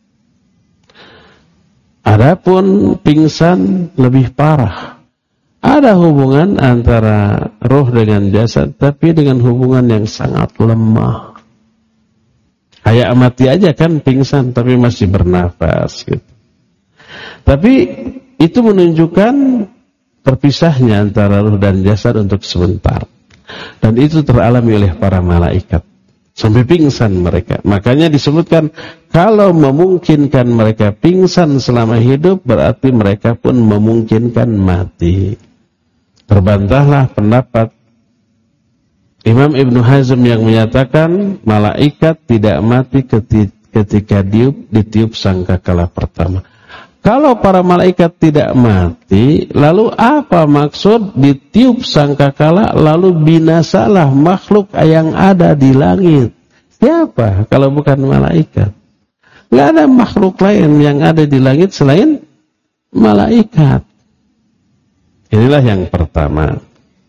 Adapun pingsan lebih parah. Ada hubungan antara roh dengan jasad, tapi dengan hubungan yang sangat lemah. Kayak mati aja kan, pingsan tapi masih bernafas gitu. Tapi itu menunjukkan terpisahnya antara ruh dan jasad untuk sebentar. Dan itu teralami oleh para malaikat. Sampai pingsan mereka. Makanya disebutkan kalau memungkinkan mereka pingsan selama hidup, berarti mereka pun memungkinkan mati. Terbantahlah pendapat Imam Ibnu Hazm yang menyatakan malaikat tidak mati ketika ditiup sangkakala pertama. Kalau para malaikat tidak mati, lalu apa maksud ditiup sangkakala lalu binasalah makhluk yang ada di langit? Siapa kalau bukan malaikat? Tidak ada makhluk lain yang ada di langit selain malaikat. Inilah yang pertama.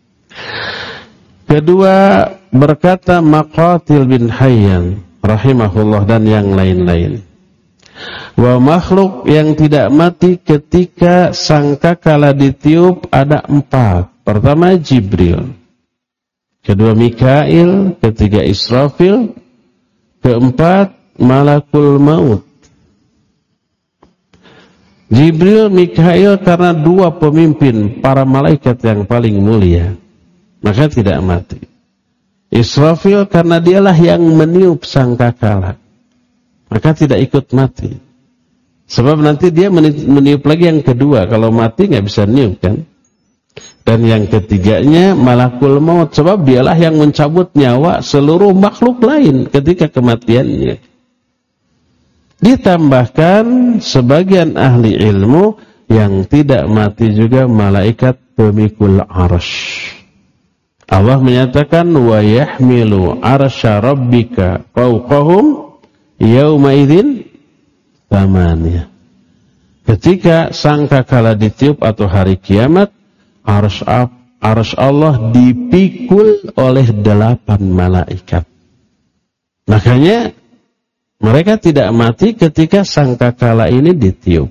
Kedua, berkata Maqatil bin Hayyan rahimahullah dan yang lain-lain, wa makhluk yang tidak mati ketika sangkakala ditiup ada 4. Pertama Jibril, kedua Mikail, ketiga Israfil, keempat Malakul Maut. Jibril, Mikail karena 2 pemimpin para malaikat yang paling mulia, maka tidak mati. Israfil karena dialah yang meniup sangkakala, maka tidak ikut mati. Sebab nanti dia meniup lagi yang kedua. Kalau mati nggak bisa niup kan. Dan yang ketiganya Malakul Maut, sebab dialah yang mencabut nyawa seluruh makhluk lain ketika kematiannya. Ditambahkan sebagian ahli ilmu yang tidak mati juga malaikat pemikul arsy. Allah menyatakan wa yahmilu arsya rabbika fawqahum yauma idzin thamaniyah. Ketika sangkakala ditiup atau hari kiamat, arsy Allah dipikul oleh 8 malaikat. Makanya mereka tidak mati ketika sangkakala ini ditiup.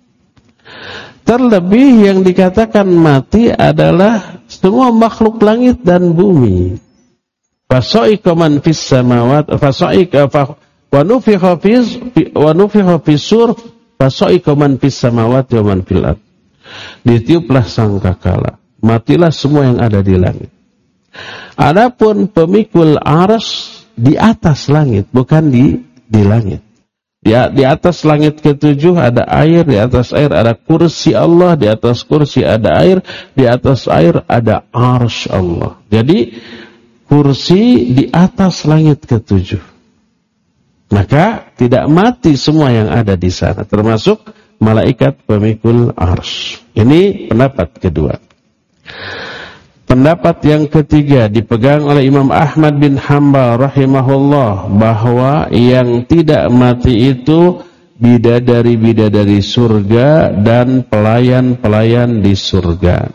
Terlebih yang dikatakan mati adalah semua makhluk langit dan bumi. Fasa'iqa man fis samawati wa nufikha fis sur fasa'iqa man fis samawati wa man fil ardh. Ditiuplah sangkakala, matilah semua yang ada di langit. Adapun pemikul arsy di atas langit, bukan di langit. Di atas langit ke-7 ada air, di atas air ada kursi Allah, di atas kursi ada air, di atas air ada arsy Allah. Jadi kursi di atas langit ke-7. Maka tidak mati semua yang ada di sana, termasuk malaikat pemikul arsy. Ini pendapat kedua. Pendapat yang ketiga dipegang oleh Imam Ahmad bin Hanbal rahimahullah, bahwa yang tidak mati itu bidadari-bidadari surga dan pelayan-pelayan di surga.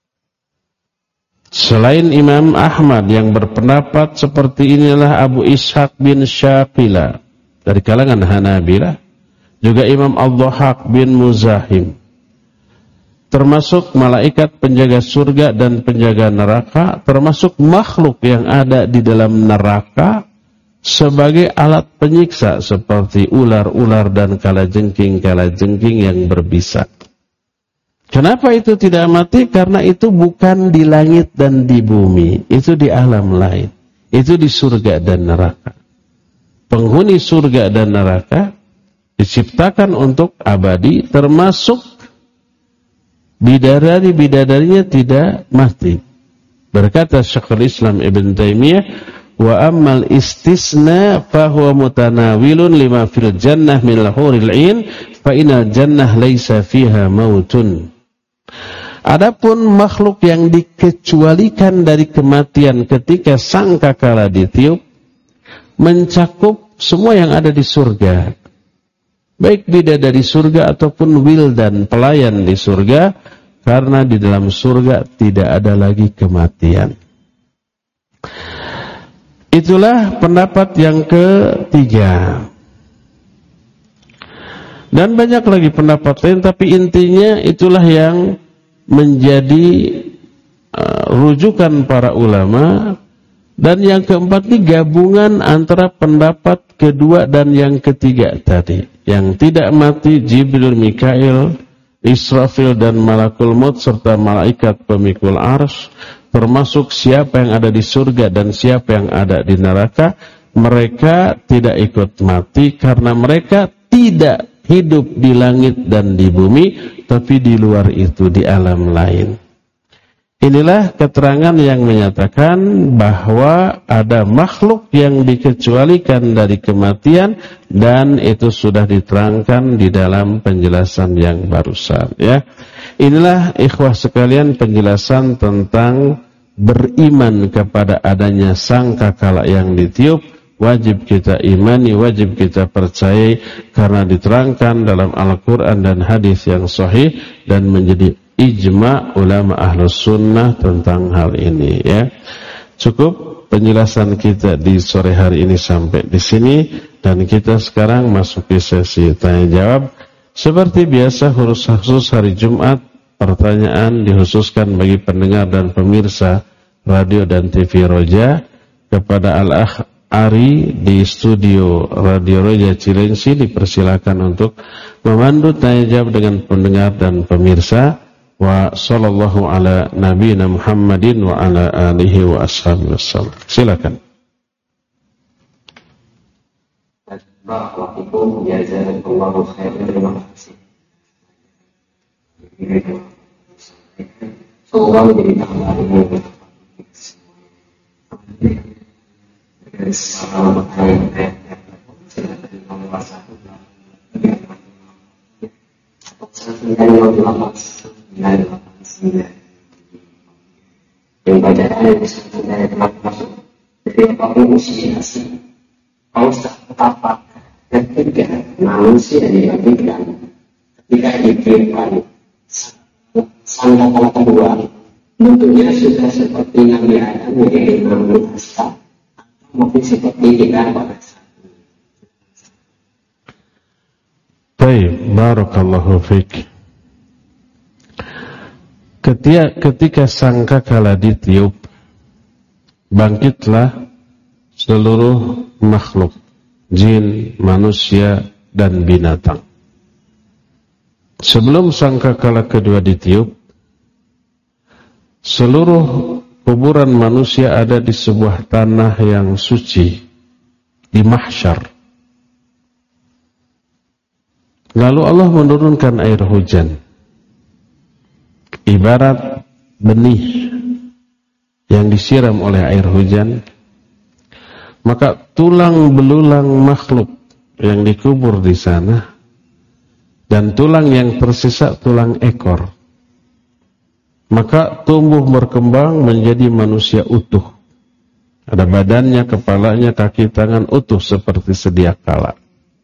Selain Imam Ahmad yang berpendapat seperti inilah Abu Ishaq bin Syaqila dari kalangan Hanabilah, juga Imam Al-Dhahhak bin Muzahim, termasuk malaikat penjaga surga dan penjaga neraka, termasuk makhluk yang ada di dalam neraka sebagai alat penyiksa seperti ular-ular dan kalajengking yang berbisa. Kenapa itu tidak mati? Karena itu bukan di langit dan di bumi, itu di alam lain, itu di surga dan neraka. Penghuni surga dan neraka diciptakan untuk abadi, termasuk bidadari-bidadarinya tidak mati. Berkata Syekhul Islam Ibn Taimiyah, wa ammal istisna fahuwa mutanawilun lima fil jannah min lahuril 'ain fa inal jannah laisa fiha mautun. Adapun makhluk yang dikecualikan dari kematian ketika sangkakala ditiup mencakup semua yang ada di surga, baik bidadari surga ataupun wildan pelayan di surga, karena di dalam surga tidak ada lagi kematian. Itulah pendapat yang ketiga. Dan banyak lagi pendapat lain, tapi intinya itulah yang menjadi rujukan para ulama, Dan yang keempat ini gabungan antara pendapat kedua dan yang ketiga tadi. Yang tidak mati Jibril, Mikail, Israfil dan Malakul Maut serta malaikat pemikul arsy, termasuk siapa yang ada di surga dan siapa yang ada di neraka, mereka tidak ikut mati karena mereka tidak hidup di langit dan di bumi, tapi di luar itu, di alam lain. Inilah keterangan yang menyatakan bahwa ada makhluk yang dikecualikan dari kematian, dan itu sudah diterangkan di dalam penjelasan yang barusan, ya. Inilah ikhwah sekalian penjelasan tentang beriman kepada adanya sangkakala yang ditiup. Wajib kita imani, wajib kita percayai karena diterangkan dalam Al-Quran dan hadis yang sahih dan menjadi ijma' ulama ahlus sunnah tentang hal ini, ya. Cukup penjelasan kita di sore hari ini sampai di sini, dan kita sekarang masuk ke sesi tanya jawab. Seperti biasa khusus hari Jumat, pertanyaan dikhususkan bagi pendengar dan pemirsa radio dan TV Roja. Kepada Al-Akh Ari di studio Radio Roja Cilengsi dipersilakan untuk memandu tanya jawab dengan pendengar dan pemirsa. Wa sallallahu ala nabiyina Muhammadin wa ala alihi wa ashabihi wasallam. Silakan. Assalamualaikum jazakallahu khairan. Terima kasih. Semoga menjadi tambahan ilmu. Assalamualaikum yang bacaan yang disebut dari teman masuk ketika inisiasi pausa tapak ketika manusia diberikan ketika diberikan sangkakala kedua bentuknya sudah seperti Nabi Adam menjadi Nabi Musa, mungkin seperti kita pada saat ini. Baik, barakallahu fiik. Ketika sangkakala ditiup, bangkitlah seluruh makhluk, jin, manusia, dan binatang. Sebelum sangkakala kedua ditiup, seluruh kuburan manusia ada di sebuah tanah yang suci, di mahsyar. Lalu Allah menurunkan air hujan, ibarat benih yang disiram oleh air hujan. Maka tulang belulang makhluk yang dikubur di sana dan tulang yang tersisa tulang ekor, maka tumbuh berkembang menjadi manusia utuh. Ada badannya, kepalanya, kaki, tangan utuh seperti sedia kala.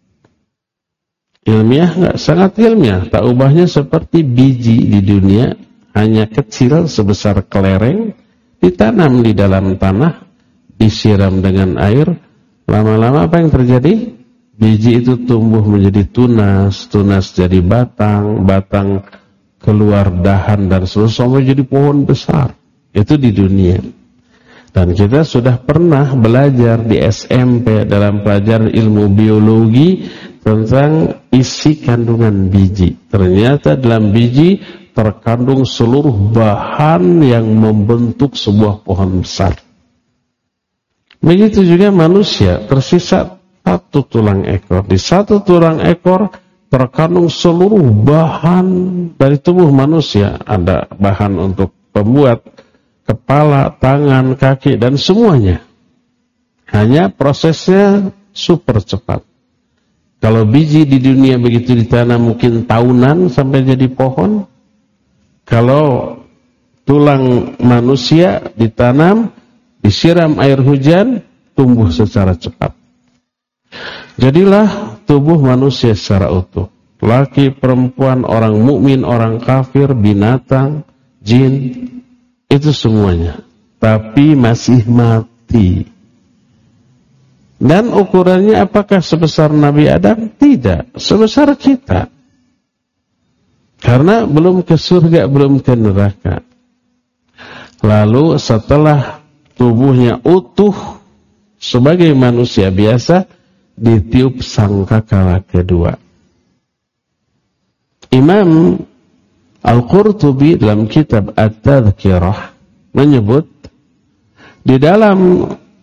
Ilmiah enggak? Sangat ilmiah. Tak ubahnya seperti biji di dunia, hanya kecil sebesar kelereng, ditanam di dalam tanah, disiram dengan air. Lama-lama apa yang terjadi? Biji itu tumbuh menjadi tunas, tunas jadi batang, batang keluar dahan dan sampai jadi pohon besar. Itu di dunia. Dan kita sudah pernah belajar di SMP dalam pelajaran ilmu biologi tentang isi kandungan biji. Ternyata dalam biji terkandung seluruh bahan yang membentuk sebuah pohon besar. Begitu juga manusia, tersisa satu tulang ekor. Di satu tulang ekor terkandung seluruh bahan dari tubuh manusia. Ada bahan untuk pembuat kepala, tangan, kaki, dan semuanya. Hanya prosesnya super cepat. Kalau biji di dunia begitu ditanam mungkin tahunan sampai jadi pohon. Kalau tulang manusia ditanam, disiram air hujan, tumbuh secara cepat. Jadilah tubuh manusia secara utuh. Laki, perempuan, orang mukmin, orang kafir, binatang, jin, itu semuanya. Tapi masih mati. Dan ukurannya apakah sebesar Nabi Adam? Tidak, sebesar kita. Karena belum ke surga, belum ke neraka. Lalu setelah tubuhnya utuh sebagai manusia biasa, ditiup sangkakala kedua. Imam Al-Qurtubi dalam kitab At-Tadhkirah menyebut di dalam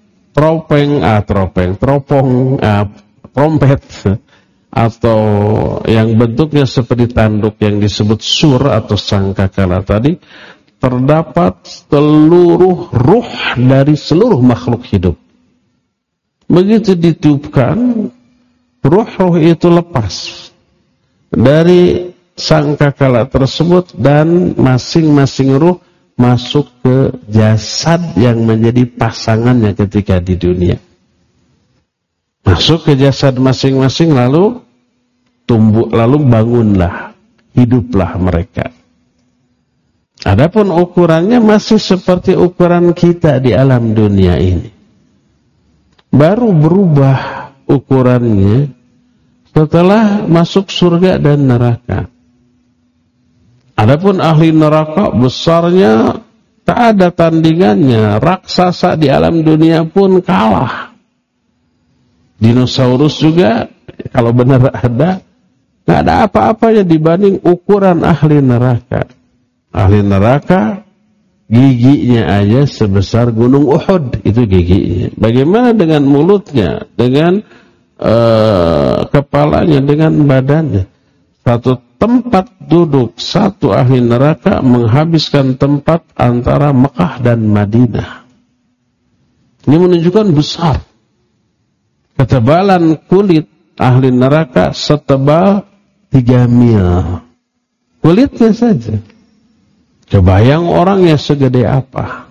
trompet atau yang bentuknya seperti tanduk yang disebut sur atau sangkakala tadi, terdapat seluruh ruh dari seluruh makhluk hidup. Begitu ditiupkan, ruh-ruh itu lepas dari sangkakala tersebut dan masing-masing ruh masuk ke jasad yang menjadi pasangannya ketika di dunia. Masuk ke jasad masing-masing, lalu tumbuh, lalu bangunlah, hiduplah mereka. Adapun ukurannya masih seperti ukuran kita di alam dunia ini. Baru berubah ukurannya setelah masuk surga dan neraka. Adapun ahli neraka besarnya tak ada tandingannya. Raksasa di alam dunia pun kalah. Dinosaurus juga kalau benar ada, nggak ada apa-apanya dibanding ukuran ahli neraka. Ahli neraka giginya aja sebesar gunung Uhud, itu giginya. Bagaimana dengan mulutnya, dengan kepalanya, dengan badannya? Satu tempat duduk satu ahli neraka menghabiskan tempat antara Mekah dan Madinah. Ini menunjukkan besar. Ketebalan kulit ahli neraka setebal 3 mil. Kulitnya saja. Coba yang orangnya segede apa.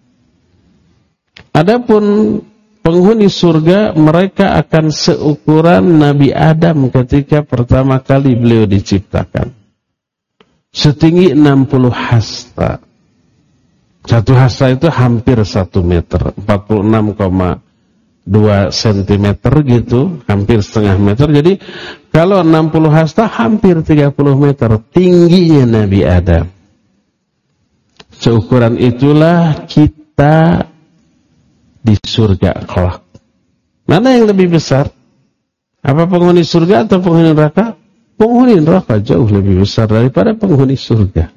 Adapun penghuni surga, mereka akan seukuran Nabi Adam ketika pertama kali beliau diciptakan. Setinggi 60 hasta. Satu hasta itu hampir 1 meter. 46,2 cm gitu, hampir setengah meter. Jadi kalau 60 hasta hampir 30 meter tingginya Nabi Adam. Seukuran itulah kita di surga kelak. Mana yang lebih besar? Apa penghuni surga atau penghuni neraka? Penghuni neraka jauh lebih besar daripada penghuni surga.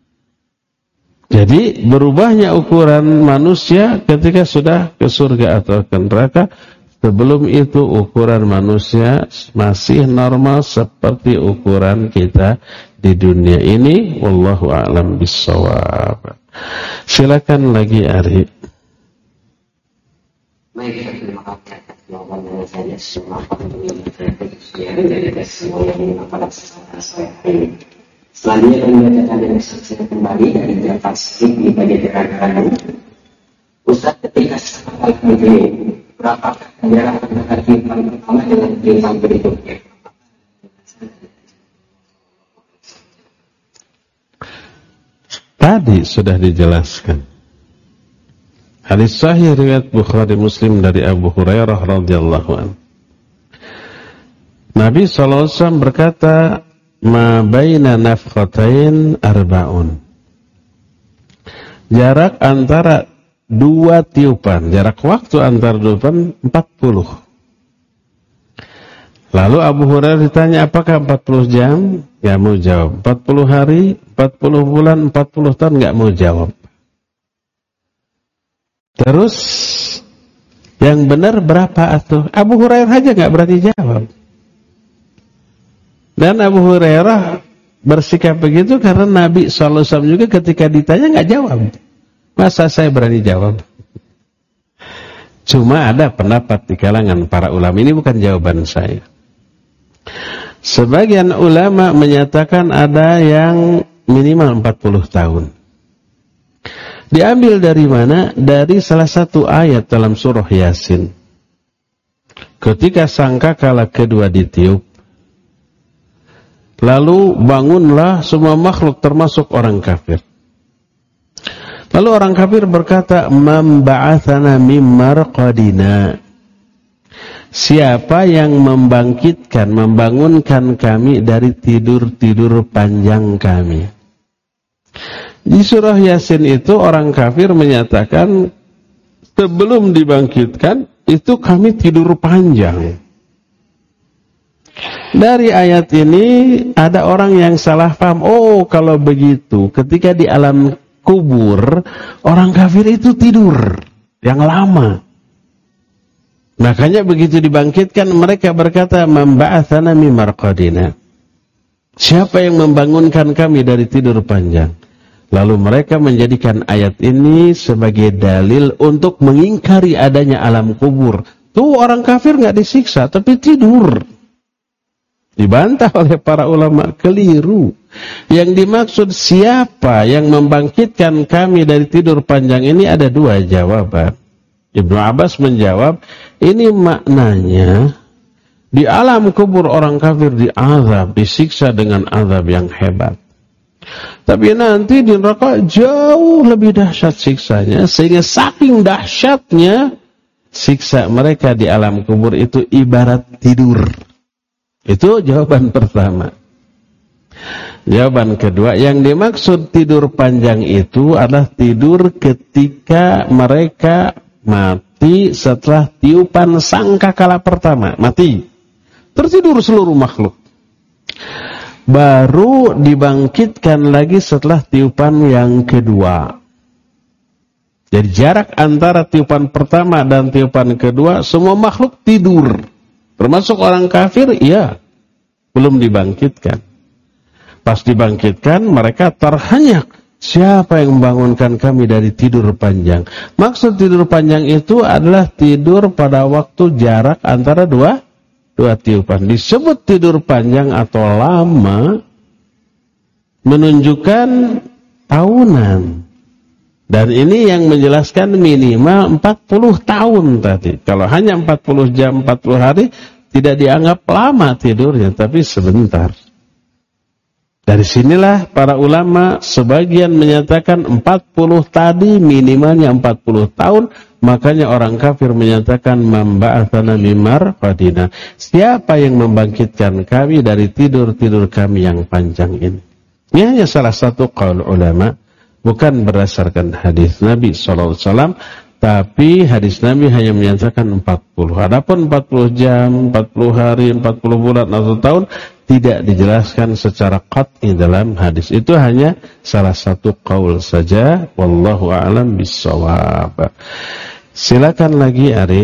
Jadi berubahnya ukuran manusia ketika sudah ke surga atau ke neraka. Sebelum itu ukuran manusia masih normal seperti ukuran kita di dunia ini. Wallahu a'lam bissawab. Silakan lagi Ari. Baik, terima kasih atas jawabannya saya. Selanjutnya kami bacakan dan saksikan kembali dari Jafar Sik di Pajajaran Bandung. Ustaz, ketika setelah beliau, berapakah jarak antara tiupan pertama dengan tiupan berikutnya? Tadi sudah dijelaskan. Hadis sahih riwayat Bukhari Muslim dari Abu Hurairah radhiyallahu anhu. Nabi sallallahu alaihi wasallam berkata, "Ma baina nafqatain arba'un." Jarak antara dua tiupan, jarak waktu antara tiupan 40. Lalu Abu Hurairah ditanya, apakah 40 jam? Gak mau jawab. 40 hari, 40 bulan, 40 tahun gak mau jawab. Terus yang benar berapa atuh? Abu Hurairah aja gak berani jawab. Dan Abu Hurairah bersikap begitu karena Nabi SAW juga ketika ditanya gak jawab. Masa saya berani jawab? Cuma ada pendapat di kalangan para ulama, ini bukan jawaban saya. Sebagian ulama menyatakan ada yang minimal 40 tahun. Diambil dari mana? Dari salah satu ayat dalam surah Yasin. Ketika sangkakala kedua ditiup, lalu bangunlah semua makhluk termasuk orang kafir. Lalu orang kafir berkata, "Man ba'atsana mim marqadina?" Siapa yang membangkitkan, membangunkan kami dari tidur-tidur panjang kami? Di surah Yasin itu orang kafir menyatakan sebelum dibangkitkan itu kami tidur panjang. Dari ayat ini ada orang yang salah paham. Oh, kalau begitu ketika di alam kubur orang kafir itu tidur yang lama. Makanya begitu dibangkitkan mereka berkata, "Man ba'atsana min marqadina." Siapa yang membangunkan kami dari tidur panjang? Lalu mereka menjadikan ayat ini sebagai dalil untuk mengingkari adanya alam kubur. Tuh orang kafir nggak disiksa tapi tidur. Dibantah oleh para ulama, keliru. Yang dimaksud siapa yang membangkitkan kami dari tidur panjang ini ada dua jawaban. Ibnu Abbas menjawab, ini maknanya di alam kubur orang kafir diazab, disiksa dengan azab yang hebat. Tapi nanti di neraka jauh lebih dahsyat siksanya, sehingga saking dahsyatnya siksa mereka di alam kubur itu ibarat tidur. Itu jawaban pertama. Jawaban kedua, yang dimaksud tidur panjang itu adalah tidur ketika mereka mati setelah tiupan sangkakala pertama. Mati. Tertidur seluruh makhluk. Baru dibangkitkan lagi setelah tiupan yang kedua. Jadi jarak antara tiupan pertama dan tiupan kedua, semua makhluk tidur. Termasuk orang kafir, iya, belum dibangkitkan. Pas dibangkitkan, mereka terhenyak. Siapa yang membangunkan kami dari tidur panjang? Maksud tidur panjang itu adalah tidur pada waktu jarak antara dua tiupan. Disebut tidur panjang atau lama menunjukkan tahunan. Dan ini yang menjelaskan minimal 40 tahun tadi. Kalau hanya 40 jam, 40 hari tidak dianggap lama tidurnya, tapi sebentar. Dari sinilah para ulama sebagian menyatakan 40 tadi minimalnya 40 tahun. Makanya orang kafir menyatakan mamba'athana mimar fadina. Siapa yang membangkitkan kami dari tidur-tidur kami yang panjang ini? Ini hanya salah satu qaul ulama. Bukan berdasarkan hadis Nabi SAW. Tapi hadis Nabi hanya menyatakan 40. Adapun 40 jam, 40 hari, 40 bulan atau tahun tidak dijelaskan secara qat'i dalam hadis. Itu hanya salah satu qaul saja. Wallahu a'lam bissawab. Silakan lagi Ari.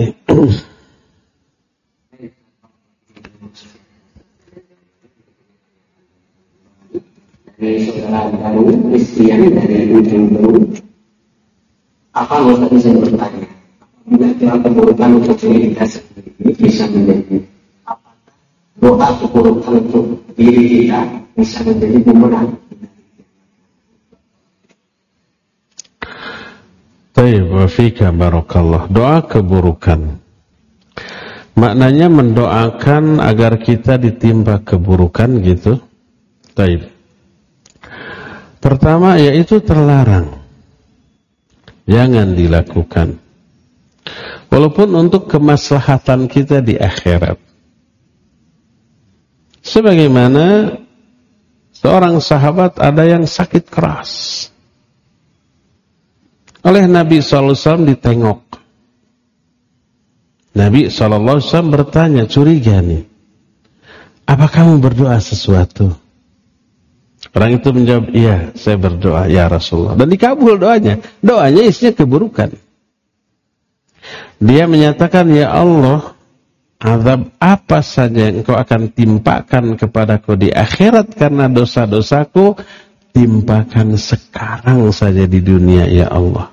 Dari saudara baru, Christian dari ujung baru. Apa Ustaz bisa bertanya? Apabila doa keburukan untuk diri kita sendiri bisa menjadi apa? Doa keburukan untuk diri kita bisa menjadi bumerang. Taib wa fika barakallah. Doa keburukan. Maknanya mendoakan agar kita ditimpa keburukan gitu. Taib. Pertama yaitu terlarang. Jangan dilakukan. Walaupun untuk kemaslahatan kita di akhirat. Sebagaimana seorang sahabat ada yang sakit keras. Oleh Nabi SAW ditengok. Nabi SAW bertanya, curiga nih. Apa kamu berdoa sesuatu? Orang itu menjawab, iya saya berdoa ya Rasulullah. Dan dikabul doanya. Doanya isinya keburukan. Dia menyatakan, ya Allah, azab apa saja yang engkau akan timpakan kepadaku di akhirat karena dosa-dosaku, timpakan sekarang saja di dunia ya Allah.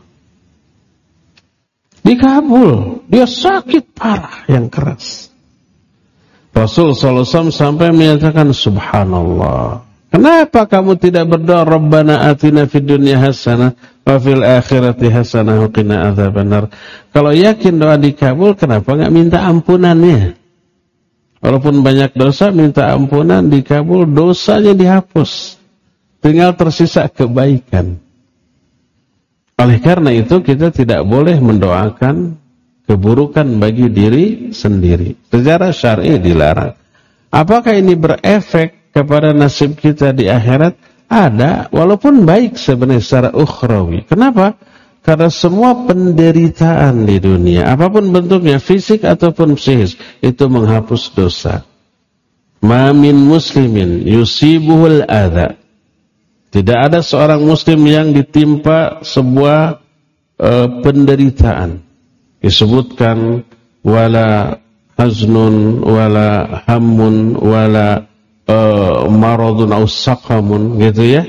Dikabul. Dia sakit parah yang keras. Rasul SAW sampai menyatakan, subhanallah. Kenapa kamu tidak berdoa Rabbana atina fid dunya hasanah wa fil akhirati hasanah wa qina adzabannar? Kalau yakin doa dikabul, kenapa enggak minta ampunannya? Walaupun banyak dosa, minta ampunan dikabul, dosanya dihapus. Tinggal tersisa kebaikan. Oleh karena itu kita tidak boleh mendoakan keburukan bagi diri sendiri. Secara syar'i dilarang. Apakah ini berefek kepada nasib kita di akhirat? Ada, walaupun baik sebenarnya secara ukhrawi. Kenapa? Karena semua penderitaan di dunia, apapun bentuknya, fisik ataupun psikis, itu menghapus dosa. Ma min muslimin yusibuhul adza. Tidak ada seorang muslim yang ditimpa sebuah penderitaan. Disebutkan wala haznun wala hammun wala maradun aw saqamun, gitu ya.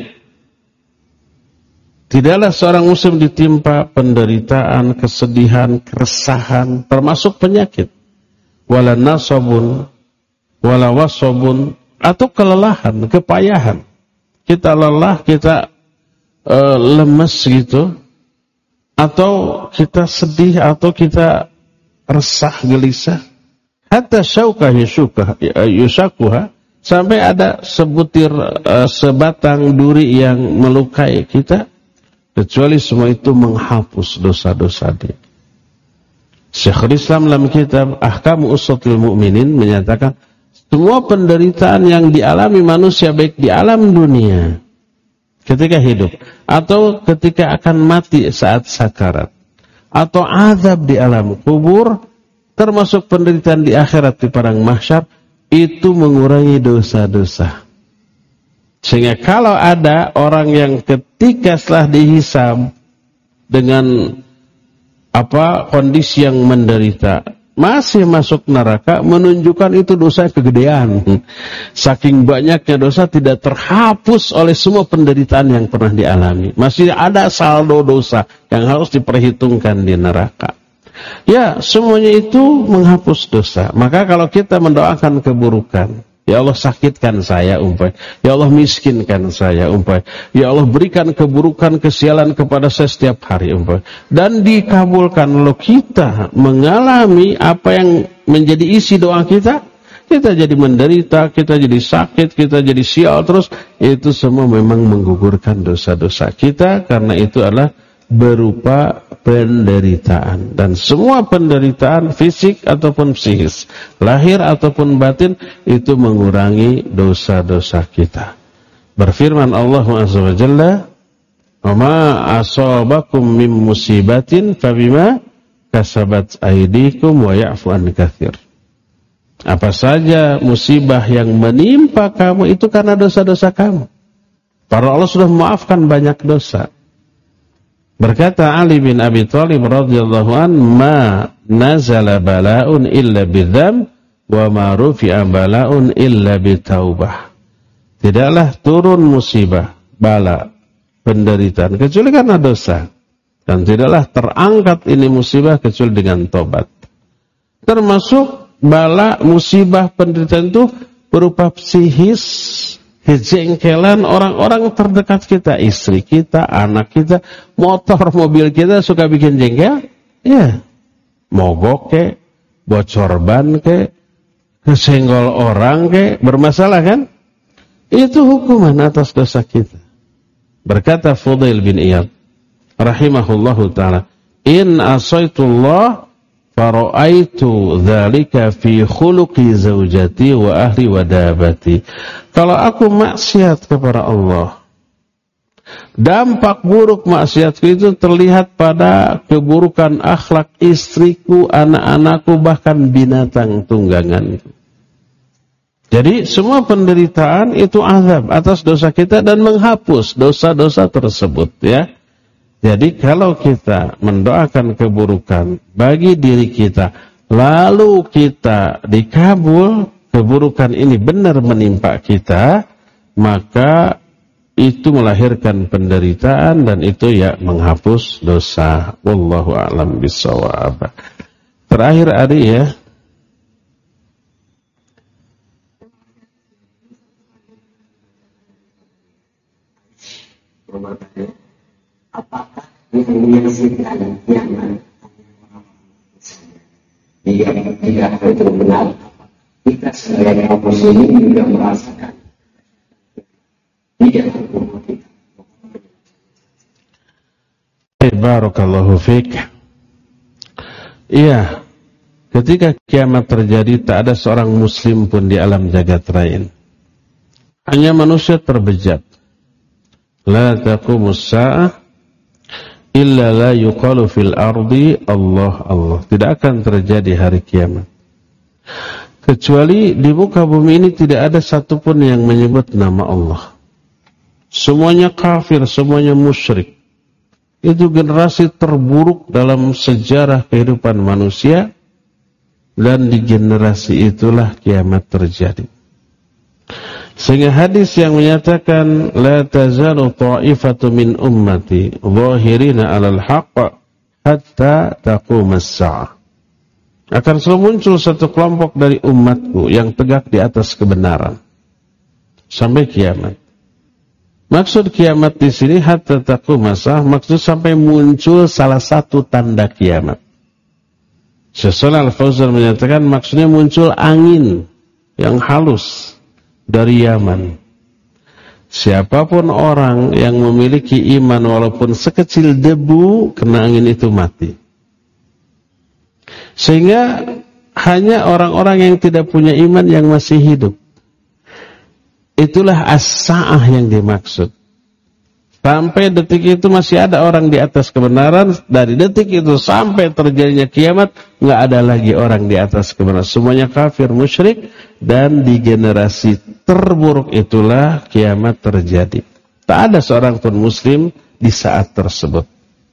Tidaklah seorang muslim ditimpa penderitaan, kesedihan, keresahan, termasuk penyakit. Wala nasabun, wala wasabun, atau kelelahan, kepayahan. Kita lelah, kita lemes gitu, atau kita sedih, atau kita resah, gelisah. Hatta syauka yusakuha, sampai ada sebutir sebatang duri yang melukai kita. Kecuali semua itu menghapus dosa-dosa dia. Syekhul Islam dalam kitab Ahkamu Ussatul Mu'minin menyatakan semua penderitaan yang dialami manusia, baik di alam dunia ketika hidup atau ketika akan mati saat sakarat, atau azab di alam kubur, termasuk penderitaan di akhirat di padang mahsyar, itu mengurangi dosa-dosa. Sehingga kalau ada orang yang ketika setelah dihisab dengan kondisi yang menderita masih masuk neraka, menunjukkan itu dosa kegedean. Saking banyaknya dosa tidak terhapus oleh semua penderitaan yang pernah dialami. Masih ada saldo dosa yang harus diperhitungkan di neraka. Ya, semuanya itu menghapus dosa. Maka kalau kita mendoakan keburukan, ya Allah sakitkan saya umpamanya, ya Allah miskinkan saya umpamanya, ya Allah berikan keburukan, kesialan kepada saya setiap hari umpamanya, dan dikabulkan, lalu kita mengalami apa yang menjadi isi doa kita, kita jadi menderita, kita jadi sakit, kita jadi sial terus, itu semua memang menggugurkan dosa-dosa kita, karena itu adalah berupa penderitaan. Dan semua penderitaan fisik ataupun psikis, lahir ataupun batin, itu mengurangi dosa-dosa kita. Berfirman Allah Azza wa Jalla, "Wa ma asabakum min musibatin fabima kasabat aydikum wa ya'fu an katsir." Apa saja musibah yang menimpa kamu itu karena dosa-dosa kamu. Para Allah sudah memaafkan banyak dosa. Berkata Ali bin Abi Thalib radhiyallahu an, "Ma nazala bala'un illa bidzam wa ma rufi'a bala'un illa bitaubah." Tidaklah turun musibah, bala, penderitaan kecuali karena dosa, dan tidaklah terangkat ini musibah kecuali dengan tobat. Termasuk bala, musibah, penderitaan itu berupa psikis, kejengkelan orang-orang terdekat kita, istri kita, anak kita, motor, mobil kita suka bikin jengkel, ya, mogok ke, bocor ban ke, kesenggol orang ke, bermasalah kan? Itu hukuman atas dosa kita. Berkata Fudail bin Iyad rahimahullahu ta'ala, "In asaitullah fara'aitu dzalika fi khuluqi zaujati wa ahli wa dabati." Kalau aku maksiat kepada Allah, dampak buruk maksiatku itu terlihat pada keburukan akhlak istriku, anak-anakku, bahkan binatang tungganganku. Jadi semua penderitaan itu azab atas dosa kita dan menghapus dosa-dosa tersebut, ya. Jadi kalau kita mendoakan keburukan bagi diri kita, lalu kita dikabul, keburukan ini benar menimpa kita, maka itu melahirkan penderitaan dan itu ya menghapus dosa. Wallahu a'lam bishawab. Terakhir Ari ya. Apakah yang menyaksikan nyaman jika tidak itu benar, kita sebagai kaum muslimin juga merasakan tidak berguna kita. Barakallahu fiik. Iya, ketika kiamat terjadi tak ada seorang muslim pun di alam jagat raya. Hanya manusia terbejat. La taqumus sa'ah illa la yuqalu fil ardi Allah Allah. Tidak akan terjadi hari kiamat kecuali di muka bumi ini tidak ada satupun yang menyebut nama Allah. Semuanya kafir, semuanya musyrik. Itu generasi terburuk dalam sejarah kehidupan manusia, dan di generasi itulah kiamat terjadi. Sehingga hadis yang menyatakan la tazalu ta'ifatu min ummati zahirina 'alal haqq hatta taqumas sa'ah. Akan selalu muncul satu kelompok dari umatku yang tegak di atas kebenaran sampai kiamat. Maksud kiamat di sini hatta taqumas sa'ah, maksud sampai muncul salah satu tanda kiamat. Syekh Shalih Al-Fauzan menyatakan maksudnya muncul angin yang halus dari Yaman. Siapapun orang yang memiliki iman walaupun sekecil debu, kena angin itu mati. Sehingga hanya orang-orang yang tidak punya iman yang masih hidup. Itulah as-sa'ah yang dimaksud. Sampai detik itu masih ada orang di atas kebenaran. Dari detik itu sampai terjadinya kiamat, nggak ada lagi orang di atas kebenaran. Semuanya kafir, musyrik. Dan di generasi terburuk itulah kiamat terjadi. Tak ada seorang pun muslim di saat tersebut.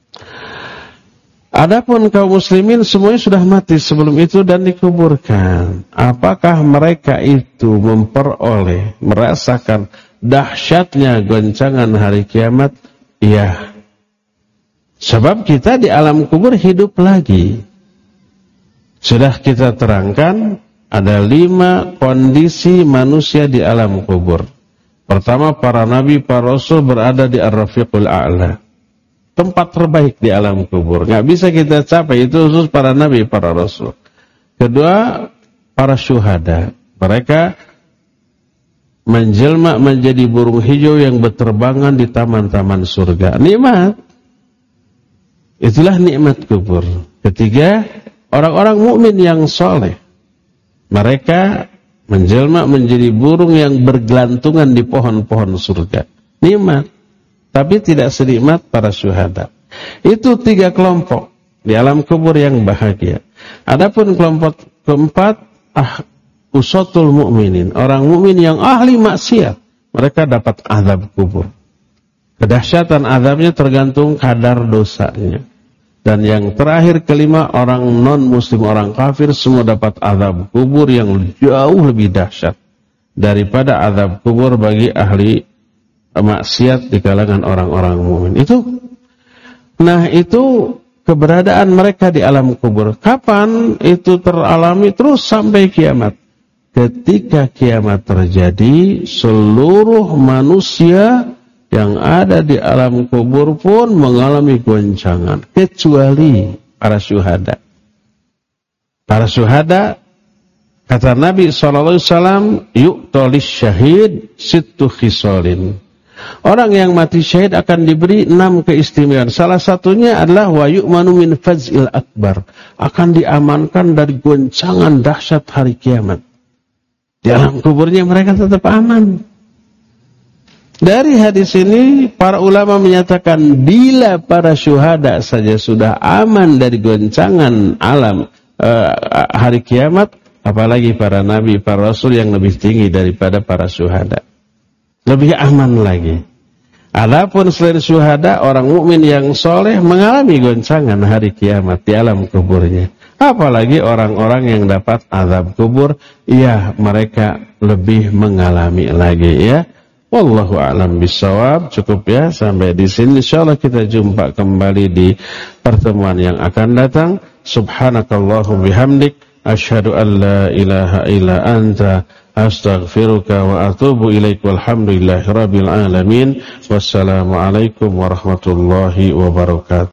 Adapun kaum muslimin semuanya sudah mati sebelum itu dan dikuburkan. Apakah mereka itu memperoleh, merasakan dahsyatnya goncangan hari kiamat? Iya. Sebab kita di alam kubur hidup lagi. Sudah kita terangkan, ada 5 kondisi manusia di alam kubur. Pertama, para nabi, para rasul berada di Ar-Rafiqul A'la. Tempat terbaik di alam kubur. Nggak bisa kita capai, itu khusus para nabi, para rasul. Kedua, para syuhada. Mereka menjelma menjadi burung hijau yang berterbangan di taman-taman surga. Nikmat. Itulah nikmat kubur. Ketiga, orang-orang mukmin yang soleh. Mereka menjelma menjadi burung yang bergelantungan di pohon-pohon surga. Nikmat. Tapi tidak senikmat para syuhada. Itu 3 kelompok di alam kubur yang bahagia. Adapun kelompok keempat, usatul mukminin, orang mukmin yang ahli maksiat, mereka dapat azab kubur. Kedahsyatan azabnya tergantung kadar dosanya. Dan yang terakhir kelima, orang non muslim, orang kafir, semua dapat azab kubur yang jauh lebih dahsyat daripada azab kubur bagi ahli maksiat di kalangan orang-orang mukmin. Itu keberadaan mereka di alam kubur. Kapan itu teralami? Terus sampai kiamat. Ketika kiamat terjadi, seluruh manusia yang ada di alam kubur pun mengalami goncangan, kecuali para syuhada. Para syuhada, kata Nabi SAW, yu'tolis syahid sittu khisalin. Orang yang mati syahid akan diberi 6 keistimewaan. Salah satunya adalah wa yu'manu min faz'il akbar. Akan diamankan dari goncangan dahsyat hari kiamat. Di alam kuburnya mereka tetap aman. Dari hadis ini para ulama menyatakan bila para syuhada saja sudah aman dari goncangan alam hari kiamat, apalagi para nabi, para rasul yang lebih tinggi daripada para syuhada. Lebih aman lagi. Adapun selain syuhada, orang mukmin yang soleh mengalami goncangan hari kiamat di alam kuburnya. Apalagi orang-orang yang dapat azab kubur, ya mereka lebih mengalami lagi ya. Wallahu a'lam bishawab. Cukup ya sampai di sini. Insyaallah kita jumpa kembali di pertemuan yang akan datang. Subhanakallahu bihamdik, asyhadu an la ilaha illa anta, astaghfiruka wa atubu ilaik, walhamdulillahi rabbil alamin. Wassalamualaikum warahmatullahi wabarakatuh.